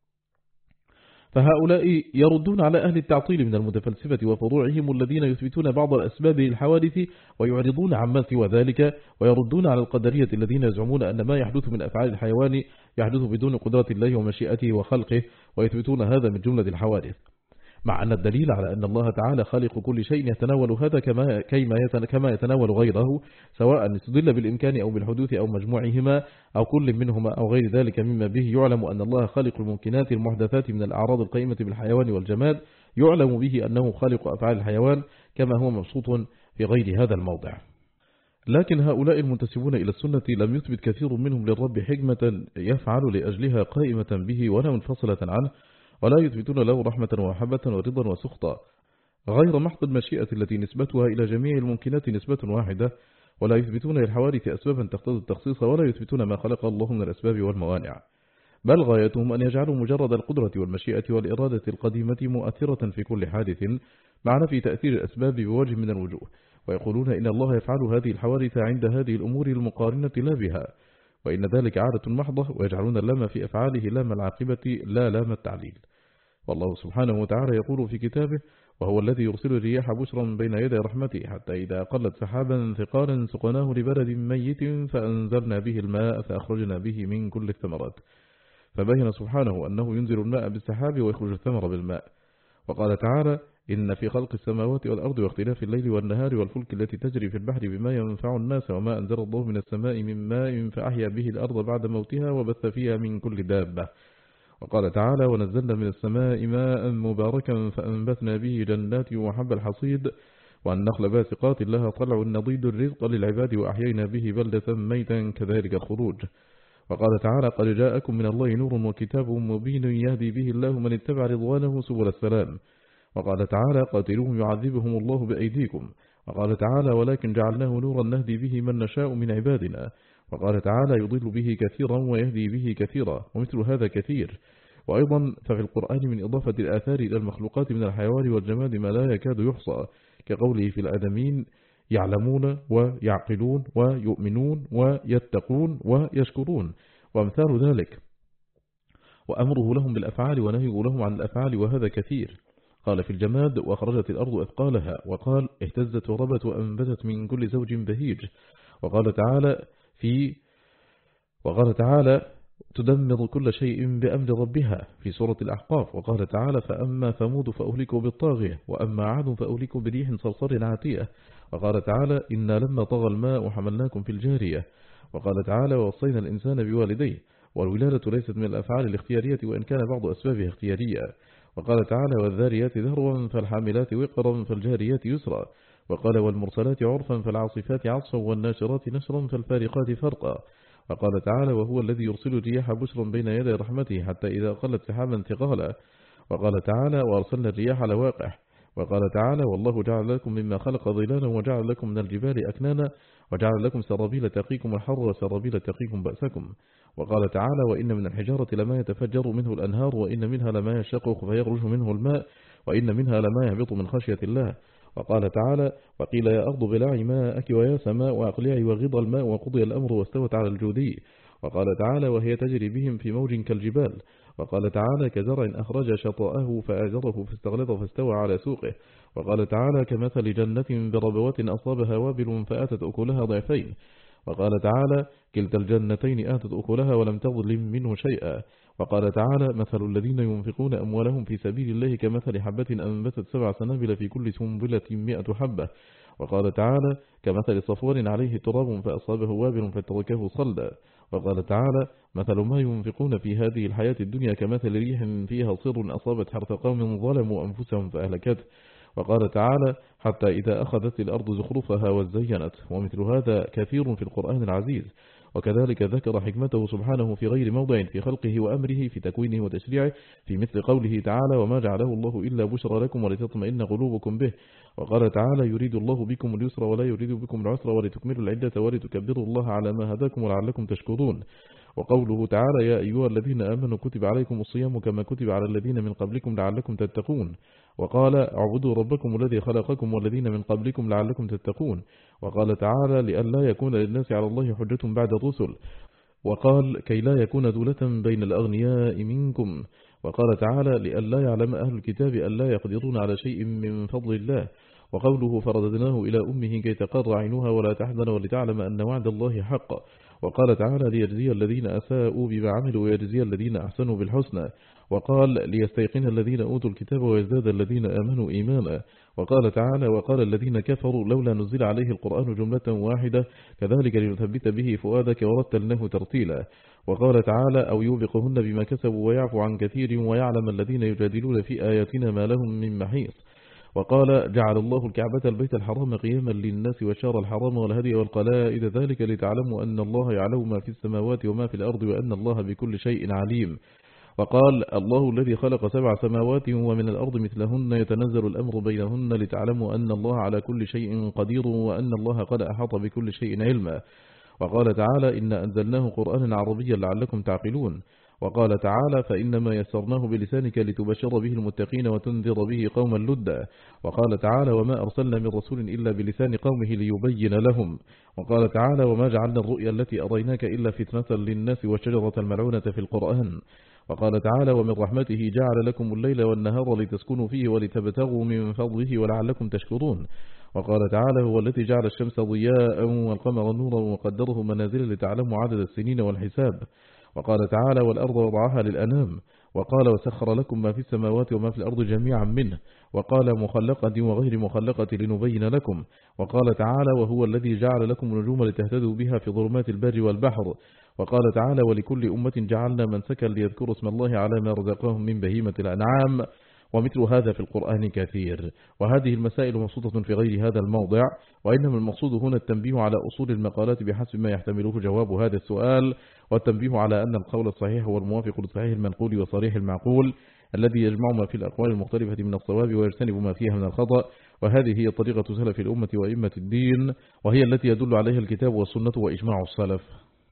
فهؤلاء يردون على أهل التعطيل من المتفلسفة وفروعهم الذين يثبتون بعض الأسباب للحوادث ويعرضون عما سوى ذلك، ويردون على القدرية الذين يزعمون أن ما يحدث من أفعال الحيوان يحدث بدون قدرة الله ومشيئته وخلقه، ويثبتون هذا من جملة الحوادث، مع أن الدليل على أن الله تعالى خالق كل شيء يتناول هذا كما يتناول غيره، سواء استدل بالإمكان أو بالحدوث أو مجموعهما أو كل منهما أو غير ذلك مما به يعلم أن الله خالق الممكنات المحدثات من الأعراض القائمة بالحيوان والجماد، يعلم به أنه خالق أفعال الحيوان كما هو مبسوط في غير هذا الموضع. لكن هؤلاء المنتسبون إلى السنة لم يثبت كثير منهم للرب حكمة يفعل لأجلها قائمة به ولا منفصلة عنه، ولا يثبتون له رحمة ومحبة ورضا وسخطا، غير محض المشيئة التي نسبتها إلى جميع الممكنات نسبة واحدة، ولا يثبتون للحوادث أسبابا تقتضي التخصيص، ولا يثبتون ما خلق الله من الأسباب والموانع، بل غايتهم أن يجعلوا مجرد القدرة والمشيئة والإرادة القديمة مؤثرة في كل حادث مع نفي تأثير الأسباب بوجه من الوجوه، ويقولون إن الله يفعل هذه الحوادث عند هذه الأمور المقارنة لا بها، وإن ذلك عادة محضة، ويجعلون اللام في أفعاله لام العاقبة لا لام التعليل. والله سبحانه وتعالى يقول في كتابه: وهو الذي يرسل الرياح بشرا بين يدي رحمته حتى إذا قلت سحابا ثقالا سقناه لبلد ميت فأنزلنا به الماء فأخرجنا به من كل الثمرات. فبين سبحانه أنه ينزل الماء بالسحاب ويخرج الثمر بالماء. وقال تعالى: إن في خلق السماوات والأرض واختلاف الليل والنهار والفلك التي تجري في البحر بما ينفع الناس وما أنزل الله من السماء من ماء فأحيا به الأرض بعد موتها وبث فيها من كل دابة. وقال تعالى: ونزلنا من السماء ماء مباركا فأنبتنا به جنات وحب الحصيد والنخل باسقات لها طلع نضيد الرزق للعباد وأحيينا به بلدة ميتا كذلك الخروج. وقال تعالى: قد جاءكم من الله نور وكتاب مبين يهدي به الله من اتبع رضوانه سبل السلام. وقال تعالى: قاتلوهم يعذبهم الله بأيديكم. وقال تعالى: ولكن جعلناه نورا نهدي به من نشاء من عبادنا. وقال تعالى: يضل به كثيرا ويهدي به كثيرا، ومثل هذا كثير. وأيضا ففي القرآن من إضافة الآثار إلى المخلوقات من الحيوان والجماد ما لا يكاد يحصى، كقوله في الآدمين: يعلمون ويعقلون ويؤمنون ويتقون ويشكرون، وأمثال ذلك. وأمره لهم بالأفعال ونهيه لهم عن الأفعال، وهذا كثير. قال في الجماد: وأخرجت الأرض أثقالها، وقال: اهتزت وربت وأنبتت من كل زوج بهيج. وقال تعالى: تدمر كل شيء بأمر ربها في سورة الأحقاف. وقال تعالى: فأما ثمود فأهلكوا بالطاغية، وأما عاد فأهلكوا بريح صرصر عاتية. وقال تعالى: إنا لما طغى الماء حملناكم في الجارية. وقال تعالى: ووصينا الإنسان بوالديه. والولادة ليست من الأفعال الاختيارية وإن كان بعض أسبابها اختيارية. وقال تعالى: والذاريات ذروا فالحاملات وقرا فالجاريات يسرا. وقال: والمرسلات عرفا فالعاصفات عصفا والناشرات نشرا فالفارقات فرقا. وقال تعالى: وهو الذي يرسل الرياح بشرا بين يدي رحمته حتى إذا قلت سحابا ثقالا. وقال تعالى: وأرسلنا الرياح لواقح. وقال تعالى: والله جعل لكم مما خلق ظلالا وجعل لكم من الجبال أكنانا وجعل لكم سرابيل تقيكم الحر وسرابيل تقيكم بأسكم. وقال تعالى: وإن من الحجارة لما يتفجر منه الأنهار وإن منها لما يشقق فيخرج منه الماء وإن منها لما يهبط من خشية الله. وقال تعالى: وقيل يا أرض بلعي ماءك ويا سماء أقلعي وغض الماء وقضي الأمر واستوت على الجودي. وقال تعالى: وهي تجري بهم في موج كالجبال. وقال تعالى: كزرع أخرج شطأه فآزره فاستغلظ فاستوى على سوقه. وقال تعالى: كمثل جنة بربوة أصابها وابل فآتت أكلها ضعفين. وقال تعالى: كلتا الجنتين آتت أكلها ولم تظلم منه شيئا. وقال تعالى: مثل الذين ينفقون أموالهم في سبيل الله كمثل حبة أنبتت 7 سنابل في كل سنبلة 100 حبة. وقال تعالى: كمثل صفوان عليه تراب فأصابه وابل فتركه صلدا. وقال تعالى: مثل ما ينفقون في هذه الحياة الدنيا كمثل ريح فيها صر أصابت حرث قوم ظلموا أنفسهم فأهلكته. وقال تعالى: حتى إذا أخذت الأرض زخرفها وزينت. ومثل هذا كثير في القرآن العزيز. وكذلك ذكر حكمته سبحانه في غير موضع في خلقه وأمره في تكوينه وتشريعه في مثل قوله تعالى: وما جعله الله إلا بشرى لكم ولتطمئن قلوبكم به. وقال تعالى: يريد الله بكم اليسر ولا يريد بكم العسر ولتكملوا العدة ولتكبروا الله على ما هداكم ولعلكم تشكرون. وقوله تعالى: يا أيها الذين آمنوا كتب عليكم الصيام كما كتب على الذين من قبلكم لعلكم تتقون. وقال: اعبدوا ربكم الذي خلقكم والذين من قبلكم لعلكم تتقون. وقال تعالى: لئلا يكون للناس على الله حجة بعد الرسل. وقال: كي لا يكون دولة بين الأغنياء منكم. وقال تعالى: لئلا يعلم أهل الكتاب ألا يقدرون على شيء من فضل الله. وقوله: فرددناه إلى أمه كي تقر عينها ولا تحزن ولتعلم أن وعد الله حق. وقال تعالى: ليجزي الذين أساءوا بما عملوا ويجزي الذين أحسنوا بالحسنى. وقال: ليستيقن الذين أوتوا الكتاب ويزداد الذين آمنوا إيمانا. وقال تعالى: وقال الذين كفروا لولا نزل عليه القرآن جملة واحدة كذلك لنثبت به فؤادك ورتلناه ترتيلا. وقال تعالى: أو يوبقهن بما كسبوا ويعفو عن كثير ويعلم الذين يجادلون في آياتنا ما لهم من محيص. وقال: جعل الله الكعبة البيت الحرام قياما للناس والشهر الحرام والهدي والقلائد ذلك لتعلموا أن الله يعلم ما في السماوات وما في الأرض وأن الله بكل شيء عليم. وقال: الله الذي خلق 7 سماوات ومن الأرض مثلهن يتنزل الأمر بينهن لتعلموا أن الله على كل شيء قدير وأن الله قد أحاط بكل شيء علما. وقال تعالى: إن أنزلناه قرآنا عربيا لعلكم تعقلون. وقال تعالى: فإنما يسرناه بلسانك لتبشر به المتقين وتنذر به قوما لدا. وقال تعالى: وما أرسلنا من رسول إلا بلسان قومه ليبين لهم. وقال تعالى: وما جعلنا الرؤيا التي أريناك إلا فتنة للناس والشجرة الملعونة في القرآن. وقال تعالى ومن رحمته جعل لكم الليل والنهار لتسكنوا فيه ولتبتغوا من فضله ولعلكم تشكرون. وقال تعالى هو الذي جعل الشمس ضياء والقمر نورا وقدره منازل لتعلموا عدد السنين والحساب. وقال تعالى والأرض وضعها للأنام. وقال وسخر لكم ما في السماوات وما في الأرض جميعا منه. وقال مخلقة وغير مخلقة لنبين لكم. وقال تعالى وهو الذي جعل لكم النجوم لتهتدوا بها في ظلمات البر والبحر. وقال تعالى ولكل أمة جعلنا منسكا ليذكروا اسم الله على ما رزقهم من بهيمة الأنعام. ومثل هذا في القرآن كثير، وهذه المسائل مبسوطة في غير هذا الموضع، وإنما المقصود هنا التنبيه على أصول المقالات بحسب ما يحتمله جواب هذا السؤال، والتنبيه على أن القول الصحيح هو الموافق لصحيح المنقول وصريح المعقول الذي يجمع ما في الأقوال المختلفة من الصواب ويجتنب ما فيها من الخطأ، وهذه هي طريقة سلف الأمة وإمة الدين، وهي التي يدل عليها الكتاب والسنة وإجماع السلف.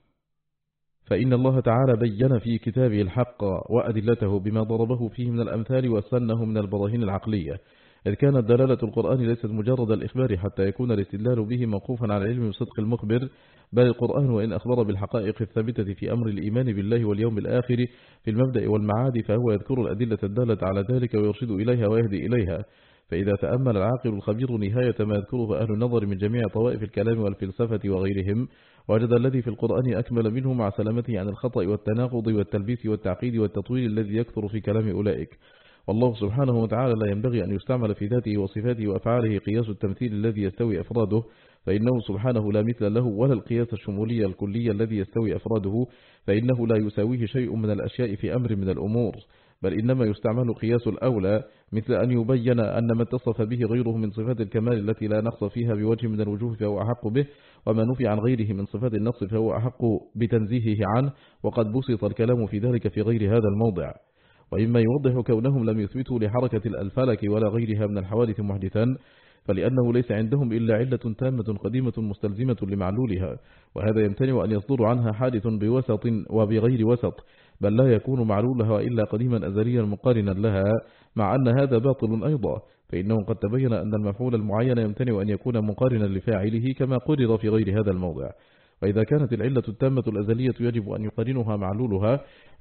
فإن الله تعالى بين في كتابه الحق وأدلته بما ضربه فيه من الأمثال وسنه من البراهين العقلية، إذ كانت دلالة القرآن ليست مجرد الإخبار حتى يكون الاستدلال به موقوفا على العلم بصدق المخبر، بل القرآن وإن أخبر بالحقائق الثابتة في أمر الإيمان بالله واليوم الآخر في المبدأ والمعاد، فهو يذكر الأدلة الدالة على ذلك ويرشد إليها ويهدي إليها. فإذا تأمل العاقل الخبير نهاية ما يذكره أهل النظر من جميع طوائف الكلام والفلسفة وغيرهم، وجد الذي في القرآن أكمل منه مع سلامته عن الخطأ والتناقض والتلبيس والتعقيد والتطويل الذي يكثر في كلام أولئك. والله سبحانه وتعالى لا ينبغي أن يستعمل في ذاته وصفاته وأفعاله قياس التمثيل الذي يستوي أفراده، فإنه سبحانه لا مثل له، ولا القياس الشمولي الكلي الذي يستوي أفراده، فإنه لا يساويه شيء من الأشياء في أمر من الأمور، بل إنما يستعمل قياس الأولى، مثل أن يبين أن ما اتصف به غيره من صفات الكمال التي لا نقص فيها بوجه من الوجوه فهو أحق به، وما نفي عن غيره من صفات النقص فهو أحق بتنزيهه عنه، وقد بسط الكلام في ذلك في غير هذا الموضع. وإما يوضح كونهم لم يثبتوا لحركة الفلك ولا غيرها من الحوادث محدثا، فلأنه ليس عندهم إلا علة تامة قديمة مستلزمة لمعلولها، وهذا يمتنع أن يصدر عنها حادث بوسط وبغير وسط، بل لا يكون معلولها إلا قديما أزليا مقارنا لها، مع أن هذا باطل أيضا، فإنه قد تبين أن المفعول المعين يمتنع أن يكون مقارنا لفاعله كما قرر في غير هذا الموضع. وإذا كانت العلة التامة الأزلية يجب أن يقارنها معلولها،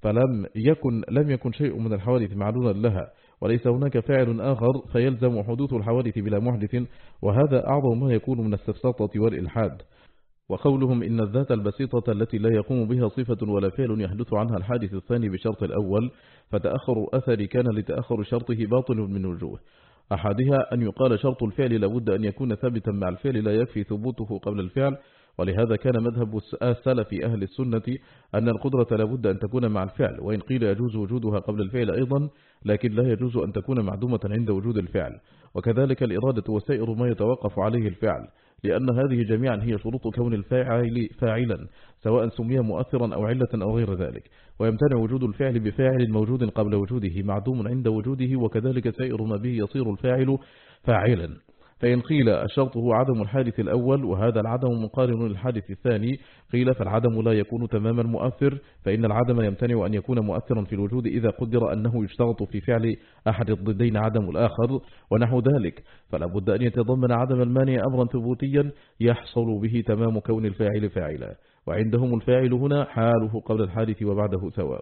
لم يكن شيء من الحوادث معلولا لها، وليس هناك فاعل آخر فيلزم حدوث الحوادث بلا محدث، وهذا أعظم ما يكون من السفسطة والإلحاد. وقولهم إن الذات البسيطة التي لا يقوم بها صفة ولا فعل يحدث عنها الحادث الثاني بشرط الأول، فتأخر الأثر كان لتأخر شرطه باطل من وجوه. أحدها أن يقال شرط الفعل لابد أن يكون ثابتا مع الفعل لا يكفي ثبوته قبل الفعل، ولهذا كان مذهب السلف أهل السنة أن القدرة لابد أن تكون مع الفعل، وإن قيل يجوز وجودها قبل الفعل أيضا، لكن لا يجوز أن تكون معدومة عند وجود الفعل، وكذلك الإرادة وسائر ما يتوقف عليه الفعل، لأن هذه جميعا هي شروط كون الفاعل فاعلا، سواء سمي مؤثرا أو علة أو غير ذلك، ويمتنع وجود الفعل بفاعل موجود قبل وجوده معدوم عند وجوده، وكذلك سائر ما به يصير الفاعل فاعلا. فإن قيل الشرط هو عدم الحادث الأول وهذا العدم مقارن للحادث الثاني، قيل فالعدم لا يكون تماما مؤثر، فإن العدم يمتنع أن يكون مؤثرا في الوجود إذا قدر أنه يشترط في فعل أحد الضدين عدم الآخر ونحو ذلك، فلا بد أن يتضمن عدم المانع أمرا ثبوتيا يحصل به تمام كون الفاعل فاعلا، وعندهم الفاعل هنا حاله قبل الحادث وبعده سواء.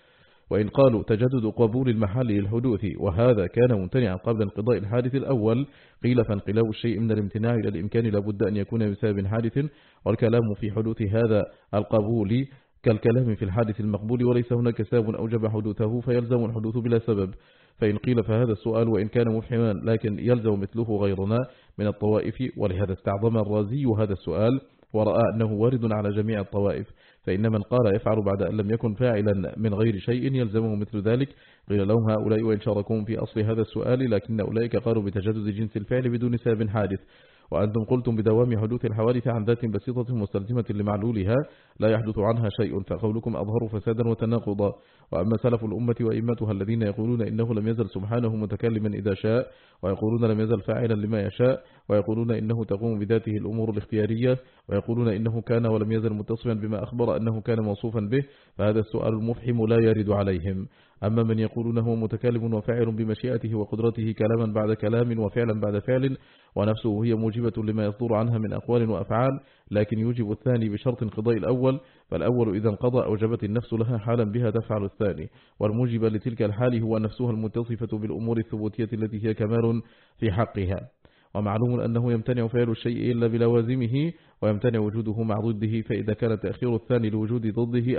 وإن قالوا تجدد قبول المحل للحدوث وهذا كان ممتنعا قبل انقضاء الحادث الأول، قيل فانقلاب الشيء من الامتناع إلى الإمكان لابد أن يكون بسبب حادث، والكلام في حدوث هذا القبول كالكلام في الحادث المقبول، وليس هناك سبب أوجب حدوثه فيلزم الحدوث بلا سبب. فإن قيل فهذا السؤال وإن كان مفهما لكن يلزم مثله غيرنا من الطوائف، ولهذا استعظم الرازي هذا السؤال ورأى أنه وارد على جميع الطوائف، فإن من قال يفعل بعد أن لم يكن فاعلا من غير شيء يلزمه مثل ذلك. قيل لهم هؤلاء وإن شاركون في أصل هذا السؤال، لكن أولئك قالوا بتجدد جنس الفعل بدون سبب حادث، وأنتم قلتم بدوام حدوث الحوادث عن ذات بسيطة مستلزمة لمعلولها لا يحدث عنها شيء، فقولكم أظهر فسادا وتناقضا. وأما سلف الأمة وإمتها الذين يقولون إنه لم يزل سبحانه متكلما إذا شاء، ويقولون لم يزل فاعلا لما يشاء، ويقولون إنه تقوم بذاته الأمور الاختيارية، ويقولون إنه كان ولم يزل متصفا بما أخبر أنه كان موصوفا به، فهذا السؤال المفحم لا يرد عليهم. أما من يقولون هو متكلم وفاعل بمشيئته وقدرته كلاما بعد كلام وفعلا بعد فعل، ونفسه هي موجبة لما يصدر عنها من أقوال وأفعال، لكن يوجب الثاني بشرط انقضاء الأول، فالأول إذا انقضى أوجبت النفس لها حالا بها تفعل الثاني، والموجب لتلك الحال هو نفسها المتصفة بالأمور الثبوتية التي هي كمال في حقها. ومعلوم أنه يمتنع فعل الشيء إلا بلوازمه، ويمتنع وجوده مع ضده، فإذا كان تأخير الثاني لوجود ضده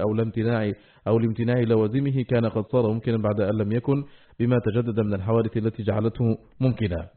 أو لامتناع لوازمه كان قد صار ممكنا بعد أن لم يكن، بما تجدد من الحوادث التي جعلته ممكنا.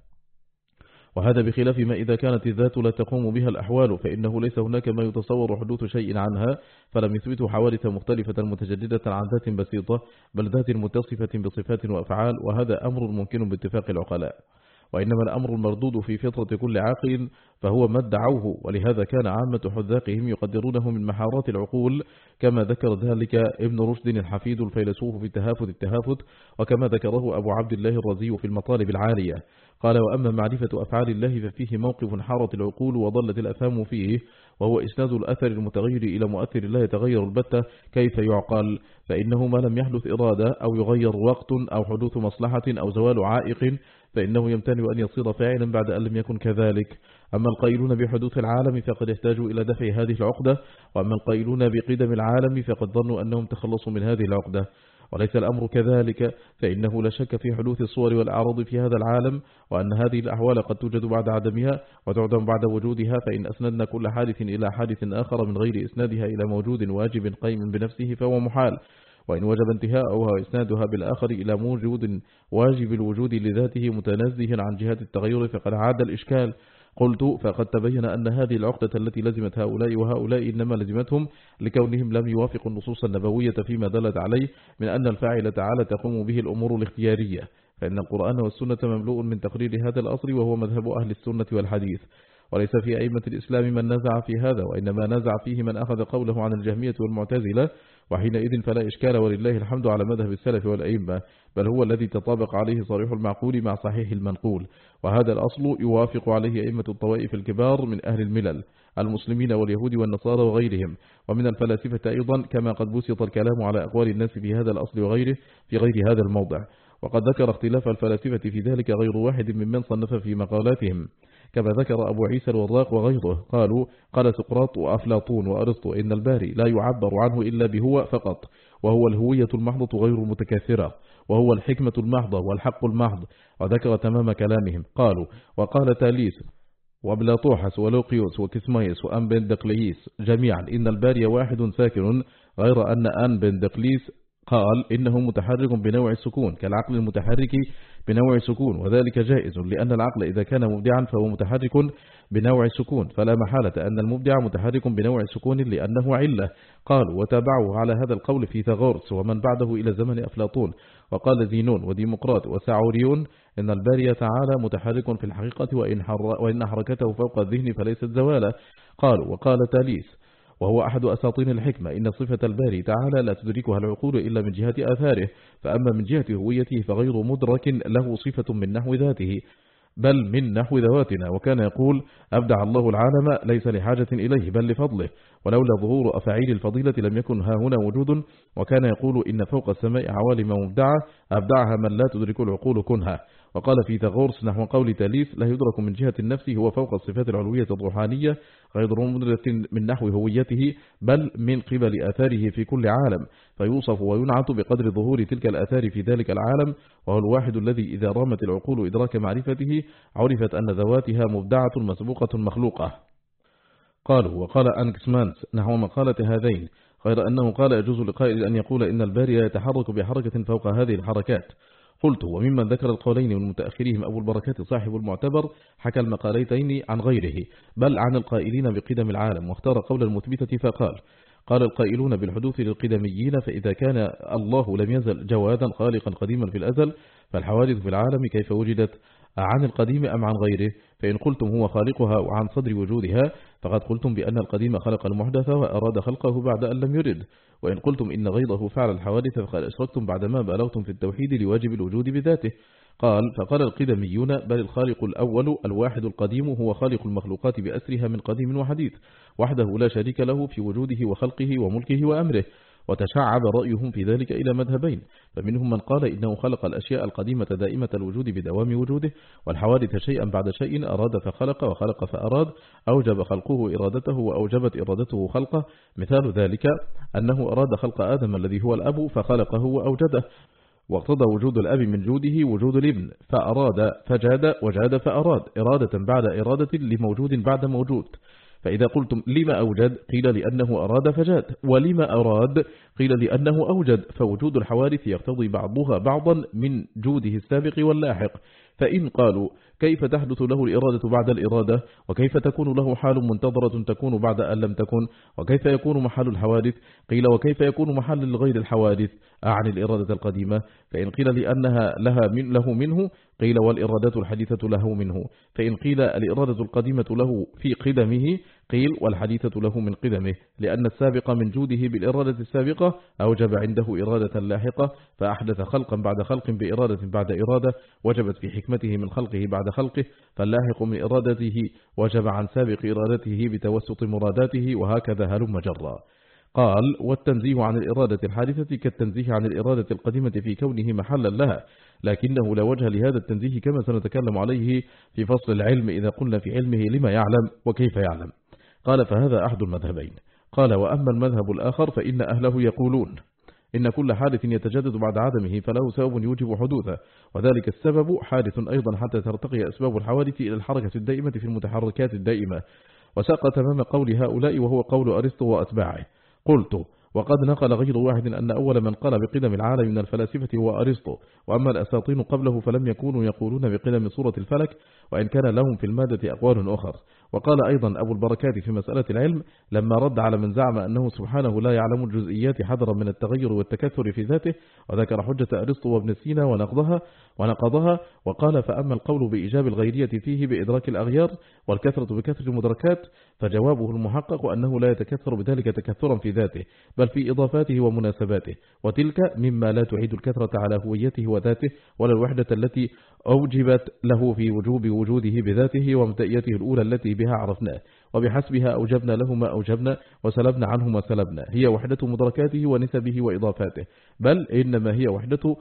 وهذا بخلاف ما إذا كانت الذات لا تقوم بها الأحوال، فإنه ليس هناك ما يتصور حدوث شيء عنها، فلم يثبتوا حوادث مختلفة متجددة عن ذات بسيطة، بل ذات متصفة بصفات وأفعال، وهذا أمر ممكن باتفاق العقلاء. وإنما الأمر المردود في فطرة كل عاقل فهو ما ادعوه، ولهذا كان عامة حذاقهم يقدرونه من محارات العقول، كما ذكر ذلك ابن رشد الحفيد الفيلسوف في التهافت، وكما ذكره أبو عبد الله الرزي في المطالب العالية. قال: وأما معرفة أفعال الله ففيه موقف حارت العقول وضلت الأفهام فيه، وهو إسناد الأثر المتغير إلى مؤثر لا يتغير البتة، كيف يعقل؟ فإنه ما لم يحدث إرادة أو يغير وقت أو حدوث مصلحة أو زوال عائق، فإنه يمتنع أن يصير فاعلا بعد أن لم يكن كذلك. أما القائلون بحدوث العالم فقد احتاجوا إلى دفع هذه العقدة، وأما القائلون بقدم العالم فقد ظنوا أنهم تخلصوا من هذه العقدة. وليس الأمر كذلك، فإنه لا شك في حدوث الصور والأعراض في هذا العالم، وأن هذه الأحوال قد توجد بعد عدمها وتعدم بعد وجودها، فإن أسندنا كل حادث إلى حادث آخر من غير إسنادها إلى موجود واجب قيم بنفسه فهو محال، وإن وجب انتهاؤها وإسنادها بالآخر إلى موجود واجب الوجود لذاته متنزه عن جهة التغير فقد عاد الإشكال. قلت: فقد تبين أن هذه العقدة التي لزمت هؤلاء وهؤلاء إنما لزمتهم لكونهم لم يوافقوا النصوص النبوية فيما دلت عليه من أن الفاعل تعالى تقوم به الأمور الاختيارية، فإن القرآن والسنة مملوء من تقرير هذا الأصل، وهو مذهب أهل السنة والحديث. وليس في أئمة الإسلام من نزع في هذا، وإنما نزع فيه من أخذ قوله عن الجهمية والمعتزلة، وحينئذ فلا إشكال ولله الحمد على مذهب السلف والأئمة، بل هو الذي تطابق عليه صريح المعقول مع صحيح المنقول، وهذا الأصل يوافق عليه أئمة الطوائف الكبار من أهل الملل المسلمين واليهود والنصارى وغيرهم، ومن الفلاسفة أيضا، كما قد بسط الكلام على أقوال الناس في هذا الأصل وغيره في غير هذا الموضع. وقد ذكر اختلاف الفلاسفة في ذلك غير واحد ممن صنف في مقالاتهم، كما ذكر أبو عيسى الوراق وغيره. قال سقراط وأفلاطون وأرسطو إن الباري لا يعبر عنه إلا بهو فقط، وهو الهوية المحضة غير المتكاثرة، وهو الحكمة المحضة والحق المحض. وذكر تمام كلامهم. وقال تاليس وبلاطوحس ولوقيوس وكسمايس وأنبندقليس جميعا إن الباري واحد ساكن، غير أن أنبندقليس قال إنه متحرك بنوع السكون كالعقل المتحرك بنوع السكون، وذلك جائز لأن العقل إذا كان مبدعا فهو متحرك بنوع السكون، فلا محالة أن المبدع متحرك بنوع السكون لأنه علة. وتابعوا على هذا القول فيثاغورس ومن بعده إلى زمن أفلاطون. وقال زينون وديمقراط وسعوريون إن الباري تعالى متحرك في الحقيقة، وإن حركته فوق الذهن فليست زوالا. وقال تاليس وهو أحد أساطين الحكمة إن صفة الباري تعالى لا تدركها العقول إلا من جهة آثاره، فأما من جهة هويته فغير مدرك له صفة من نحو ذاته بل من نحو ذواتنا. وكان يقول أبدع الله العالم ليس لحاجة إليه بل لفضله، ولولا ظهور أفاعيل الفضيلة لم يكن ها هنا وجود. وكان يقول إن فوق السماء عوالم مبدعة أبدعها من لا تدرك العقول كنها. وقال فيثاغورس نحو قول تاليس لا يدرك من جهة النفس هو فوق الصفات العلوية الروحانية غير مدرك من نحو هويته بل من قبل آثاره في كل عالم، فيوصف وينعت بقدر ظهور تلك الآثار في ذلك العالم، وهو الواحد الذي إذا رامت العقول إدراك معرفته عرفت أن ذواتها مبدعة مسبوقة مخلوقة. وقال أنكسمانس نحو مقالة هذين، غير أنه قال يجوز لقائل أن يقول إن الباري يتحرك بحركة فوق هذه الحركات. وممن ذكر القولين من متأخرهم أبو البركات صاحب المعتبر حكى المقالتين عن غيره بل عن القائلين بقدم العالم، واختار قول المثبتة قال القائلون بالحدوث للقدميين فإذا كان الله لم يزل جوادا خالقا قديما في الأزل، فالحوادث في العالم كيف وجدت عن القديم أم عن غيره؟ فإن قلتم هو خالقها وعن صدر وجودها فقد قلتم بأن القديم خلق المحدث وأراد خلقه بعد أن لم يرد، وإن قلتم إن غيظه فعل الحوادث فقد أشركتم بعدما بلغتم في التوحيد لواجب الوجود بذاته. قال فقال القدميون بل الخالق الأول الواحد القديم هو خالق المخلوقات بأسرها من قديم وحديث وحده لا شريك له في وجوده وخلقه وملكه وأمره. وتشعب رأيهم في ذلك إلى مذهبين، فمنهم من قال إنه خلق الأشياء القديمة دائمة الوجود بدوام وجوده، والحوادث شيئا بعد شيء أراد فخلق وخلق فأراد، أوجب خلقه إرادته وأوجبت إرادته خلقه. مثال ذلك أنه أراد خلق آدم الذي هو الأب فخلقه وأوجده، واقتضى وجود الأب من جوده وجود الابن، فأراد فجاد وجاد فأراد، إرادة بعد إرادة لموجود بعد موجود. فإذا قلتم لما أوجد قيل لأنه أراد فجاد، ولما أراد قيل لأنه أوجد، فوجود الحوادث يقتضي بعضها بعضا من جوده السابق واللاحق. فإن قالوا كيف تحدث له الإرادة بعد الإرادة، وكيف تكون له حال منتظرة تكون بعد أن لم تكن، وكيف يكون محل الحوادث، قيل وكيف يكون محل لغير الحوادث عن الإرادة القديمة. فإن قيل لأنها له منه قيل والإرادة الحديثة له منه. فإن قيل الإرادة القديمة له في قدمه قيل والحديثة له من قدمه، لأن السابق من جوده بالإرادة السابقة أوجب عنده إرادة لاحقة، فأحدث خلقا بعد خلق بإرادة بعد إرادة وجبت في حكمته من خلقه بعد خلقه، فاللاحق من إرادته وجب عن سابق إرادته بتوسط مراداته، وهكذا هلم جرا. قال والتنزيه عن الإرادة الحادثة كالتنزيه عن الإرادة القديمة في كونه محلا لها، لكنه لا وجه لهذا التنزيه كما سنتكلم عليه في فصل العلم إذا قلنا في علمه لما يعلم وكيف يعلم. قال فهذا أحد المذهبين. قال وأما المذهب الآخر فإن أهله يقولون إن كل حادث يتجدد بعد عدمه فله سبب يوجب حدوثه، وذلك السبب حادث أيضا حتى ترتقي أسباب الحوادث إلى الحركة الدائمة في المتحركات الدائمة. وساق تمام قول هؤلاء وهو قول أرسطو وأتباعه. قلت وقد نقل غير واحد أن أول من قال بقدم العالم من الفلاسفة هو أرسطو، وأما الأساطين قبله فلم يكونوا يقولون بقدم صورة الفلك، وإن كان لهم في المادة أقوال أخر. وقال أيضا أبو البركات في مسألة العلم لما رد على من زعم أنه سبحانه لا يعلم الجزئيات حذرا من التغير والتكثر في ذاته، وذكر حجة أرسطو وابن سينا ونقضها، وقال فأما القول بإيجاب الغيرية فيه بإدراك الأغيار والكثرة بكثر المدركات فجوابه المحقق أنه لا يتكثر بذلك تكثرا في ذاته بل في إضافاته ومناسباته، وتلك مما لا تعيد الكثرة على هويته وذاته ولا الوحدة التي أوجبت له في وجوب وجوده بذاته ومبدئيته الأولى التي بها عرفناه، وبحسبها أوجبنا له ما أوجبنا وسلبنا عنه ما سلبنا، هي وحدة مدركاته ونسبه وإضافاته، بل إنما هي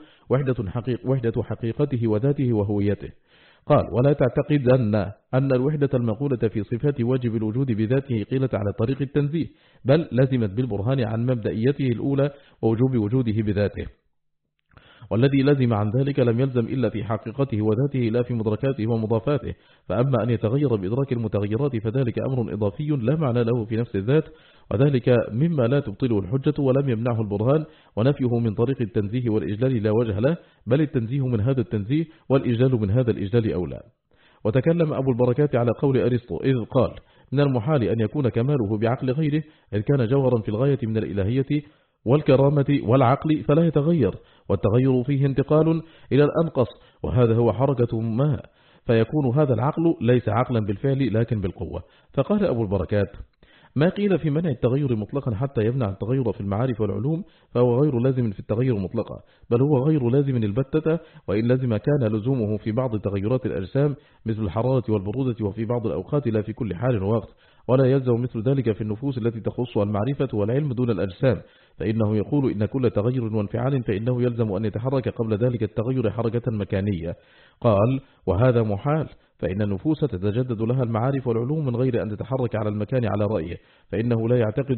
وحدة حقيقته وذاته وهويته. قال ولا تعتقدن أن الوحدة المقولة في صفات واجب الوجود بذاته قيلت على طريق التنزيه، بل لزمت بالبرهان عن مبدئيته الأولى ووجوب وجوده بذاته، والذي لزم عن ذلك لم يلزم إلا في حقيقته وذاته لا في مدركاته ومضافاته. فأما أن يتغير بإدراك المتغيرات فذلك أمر إضافي لا معنى له في نفس الذات، وذلك مما لا تبطله الحجة ولم يمنعه البرهان، ونفيه من طريق التنزيه والإجلال لا وجه له، بل التنزيه من هذا التنزيه والإجلال من هذا الإجلال أولى. وتكلم أبو البركات على قول أرسطو إذ قال من المحال أن يكون كماله بعقل غيره إذ كان جوهرا في الغاية من الإلهية والكرامة والعقل فلا يتغير، والتغير فيه انتقال إلى الأنقص، وهذا هو حركة ما، فيكون هذا العقل ليس عقلا بالفعل لكن بالقوة. فقال أبو البركات ما قيل في منع التغير مطلقا حتى يمنع التغير في المعارف والعلوم فهو غير لازم في التغير مطلقا، بل هو غير لازم البتة، وإن لازم كان لزومه في بعض تغيرات الأجسام مثل الحرارة والبرودة وفي بعض الأوقات لا في كل حال ووقت، ولا يلزم مثل ذلك في النفوس التي تخصها المعرفة والعلم دون الأجسام، فإنه يقول إن كل تغير وانفعال فإنه يلزم أن يتحرك قبل ذلك التغير حركة مكانية. قال وهذا محال، فإن النفوس تتجدد لها المعارف والعلوم من غير أن تتحرك على المكان على رأيه، فإنه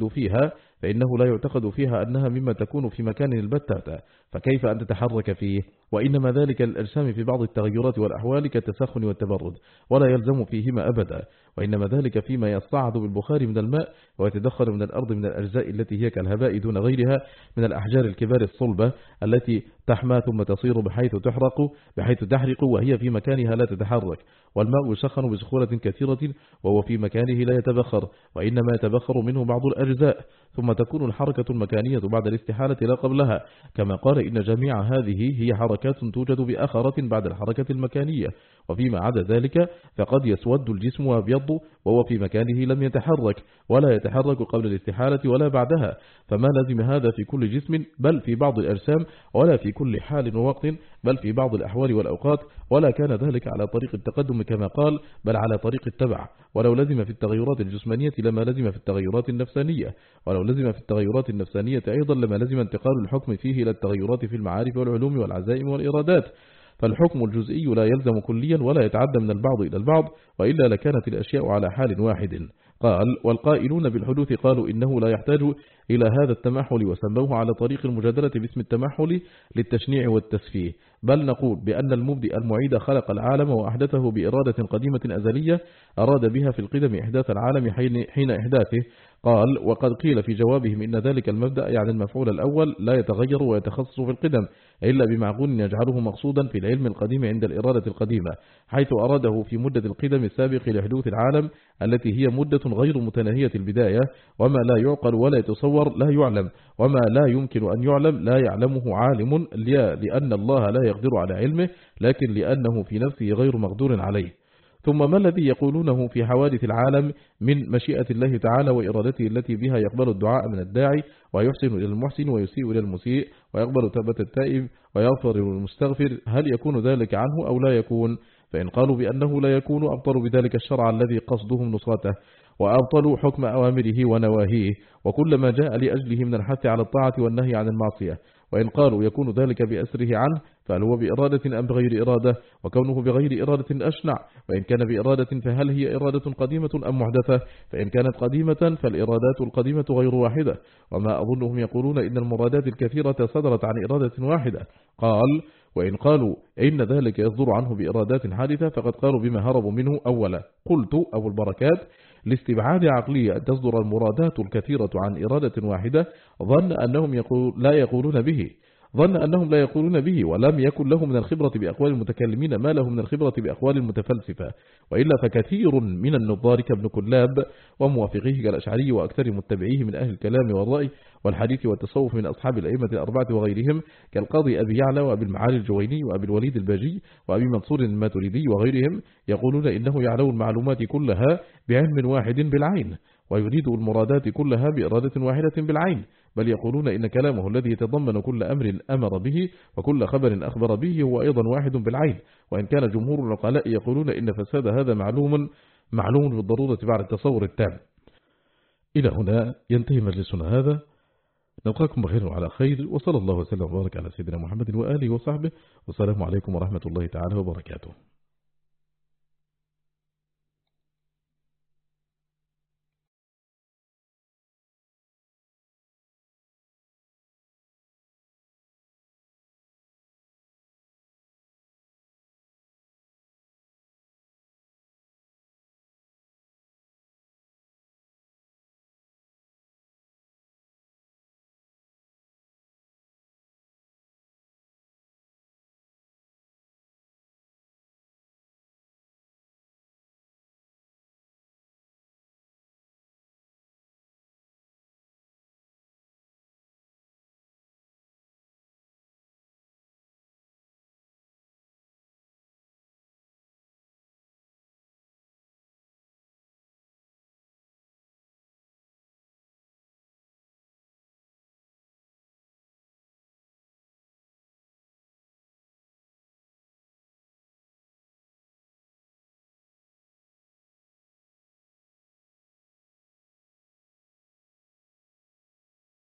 لا يعتقد فيها أنها مما تكون في مكان البتة، فكيف أن تتحرك فيه؟ وإنما ذلك الأجسام في بعض التغيرات والأحوال كالتسخن والتبرد، ولا يلزم فيهما أبدا، وإنما ذلك فيما يصعد بالبخار من الماء ويتدخل من الأرض من الأجزاء التي هي كالهباء دون غيرها من الأحجار الكبار الصلبة التي تحمى ثم تصير بحيث تحرق وهي في مكانها لا تتحرك، والماء يسخن بسخونة كثيرة وهو في مكانه لا يتبخر، وإنما يتبخر منه بعض الأجزاء، ثم تكون الحركة المكانية بعد الاستحالة لا قبلها، كما قال إن جميع هذه هي حركات توجد بآخرة بعد الحركة المكانية، وفيما عدا ذلك فقد يسود الجسم ويبيض وهو في مكانه لم يتحرك ولا يتحرك قبل الاستحالة ولا بعدها، فما لازم هذا في كل جسم بل في بعض الأجسام، ولا في كل حال ووقت بل في بعض الأحوال والأوقات، ولا كان ذلك على طريق التقدم كما قال بل على طريق التبع. ولو لزم في التغيرات الجسمانية لما لزم في التغيرات النفسانية، ولو لزم في التغيرات النفسانية أيضا لما لزم انتقال الحكم فيه إلى التغيرات في المعارف والعلوم والعزائم والإرادات. فالحكم الجزئي لا يلزم كليا ولا يتعدى من البعض إلى البعض، وإلا لكانت الأشياء على حال واحد. قال والقائلون بالحدوث قالوا إنه لا يحتاج إلى هذا التمحل، وسموه على طريق المجادلة باسم التمحل للتشنيع والتسفيه، بل نقول بأن المبدئ المعيد خلق العالم وأحدثه بإرادة قديمة أزلية أراد بها في القدم إحداث العالم حين إحداثه. قال وقد قيل في جوابهم إن ذلك المبدأ يعني المفعول الأول لا يتغير ويتخصص في القدم إلا بمعقول يجعله مقصودا في العلم القديم عند الإرادة القديمة، حيث أراده في مدة القدم السابق لحدوث العالم التي هي مدة غير متناهية البداية، وما لا يعقل ولا يتصور لا يعلم، وما لا يمكن أن يعلم لا يعلمه عالم، لأن الله لا يقدر على علمه لكن لأنه في نفسه غير مقدور عليه. ثم ما الذي يقولونه في حوادث العالم من مشيئة الله تعالى وإرادته التي بها يقبل الدعاء من الداعي ويحسن إلى المحسن ويسيء إلى المسيء ويقبل توبة التائب ويغفر للمستغفر، هل يكون ذلك عنه أو لا يكون؟ فإن قالوا بأنه لا يكون أبطلوا بذلك الشرع الذي قصدهم نصرته، وأبطلوا حكم أوامره ونواهيه وكل ما جاء لأجله من الحث على الطاعة والنهي عن المعصية. وإن قالوا يكون ذلك بأسره عنه فهل هو بإرادة أم بغير إرادة؟ وكونه بغير إرادة أشنع. وإن كان بإرادة فهل هي إرادة قديمة أم محدثة؟ فإن كانت قديمة فالإرادات القديمة غير واحدة، وما أظنهم يقولون إن المرادات الكثيرة صدرت عن إرادة واحدة. قال وإن قالوا إن ذلك يصدر عنه بإرادات حادثة فقد قالوا بما هربوا منه أولا. قلت أبو البركات لاستبعاد عقلية أن تصدر المرادات الكثيرة عن إرادة واحدة ظن أنهم لا يقولون به ولم يكن له من الخبرة بأقوال المتكلمين ما له من الخبرة بأقوال المتفلسفة، وإلا فكثير من النظار كابن كلاب وموافقيه كالأشعري وأكثر متبعيه من أهل الكلام والرأي والحديث والتصوف من أصحاب الأئمة الأربعة وغيرهم كالقاضي أبي يعلى وأبي المعالي الجويني وأبي الوليد الباجي وأبي منصور الماتريدي وغيرهم يقولون إنه يعلو المعلومات كلها بعلم واحد بالعين، ويريد المرادات كلها بإرادة واحدة بالعين، بل يقولون إن كلامه الذي يتضمن كل أمر أمر به وكل خبر أخبر به هو أيضا واحد بالعين. وإن كان جمهور العقلاء يقولون إن فساد هذا معلوم بالضرورة بعد التصور التام. إلى هنا ينتهي مجلسنا هذا، نلقاكم بخير وعلى خير، وصلى الله وسلم وبارك على سيدنا محمد وآله وصحبه، والسلام عليكم ورحمة الله تعالى وبركاته.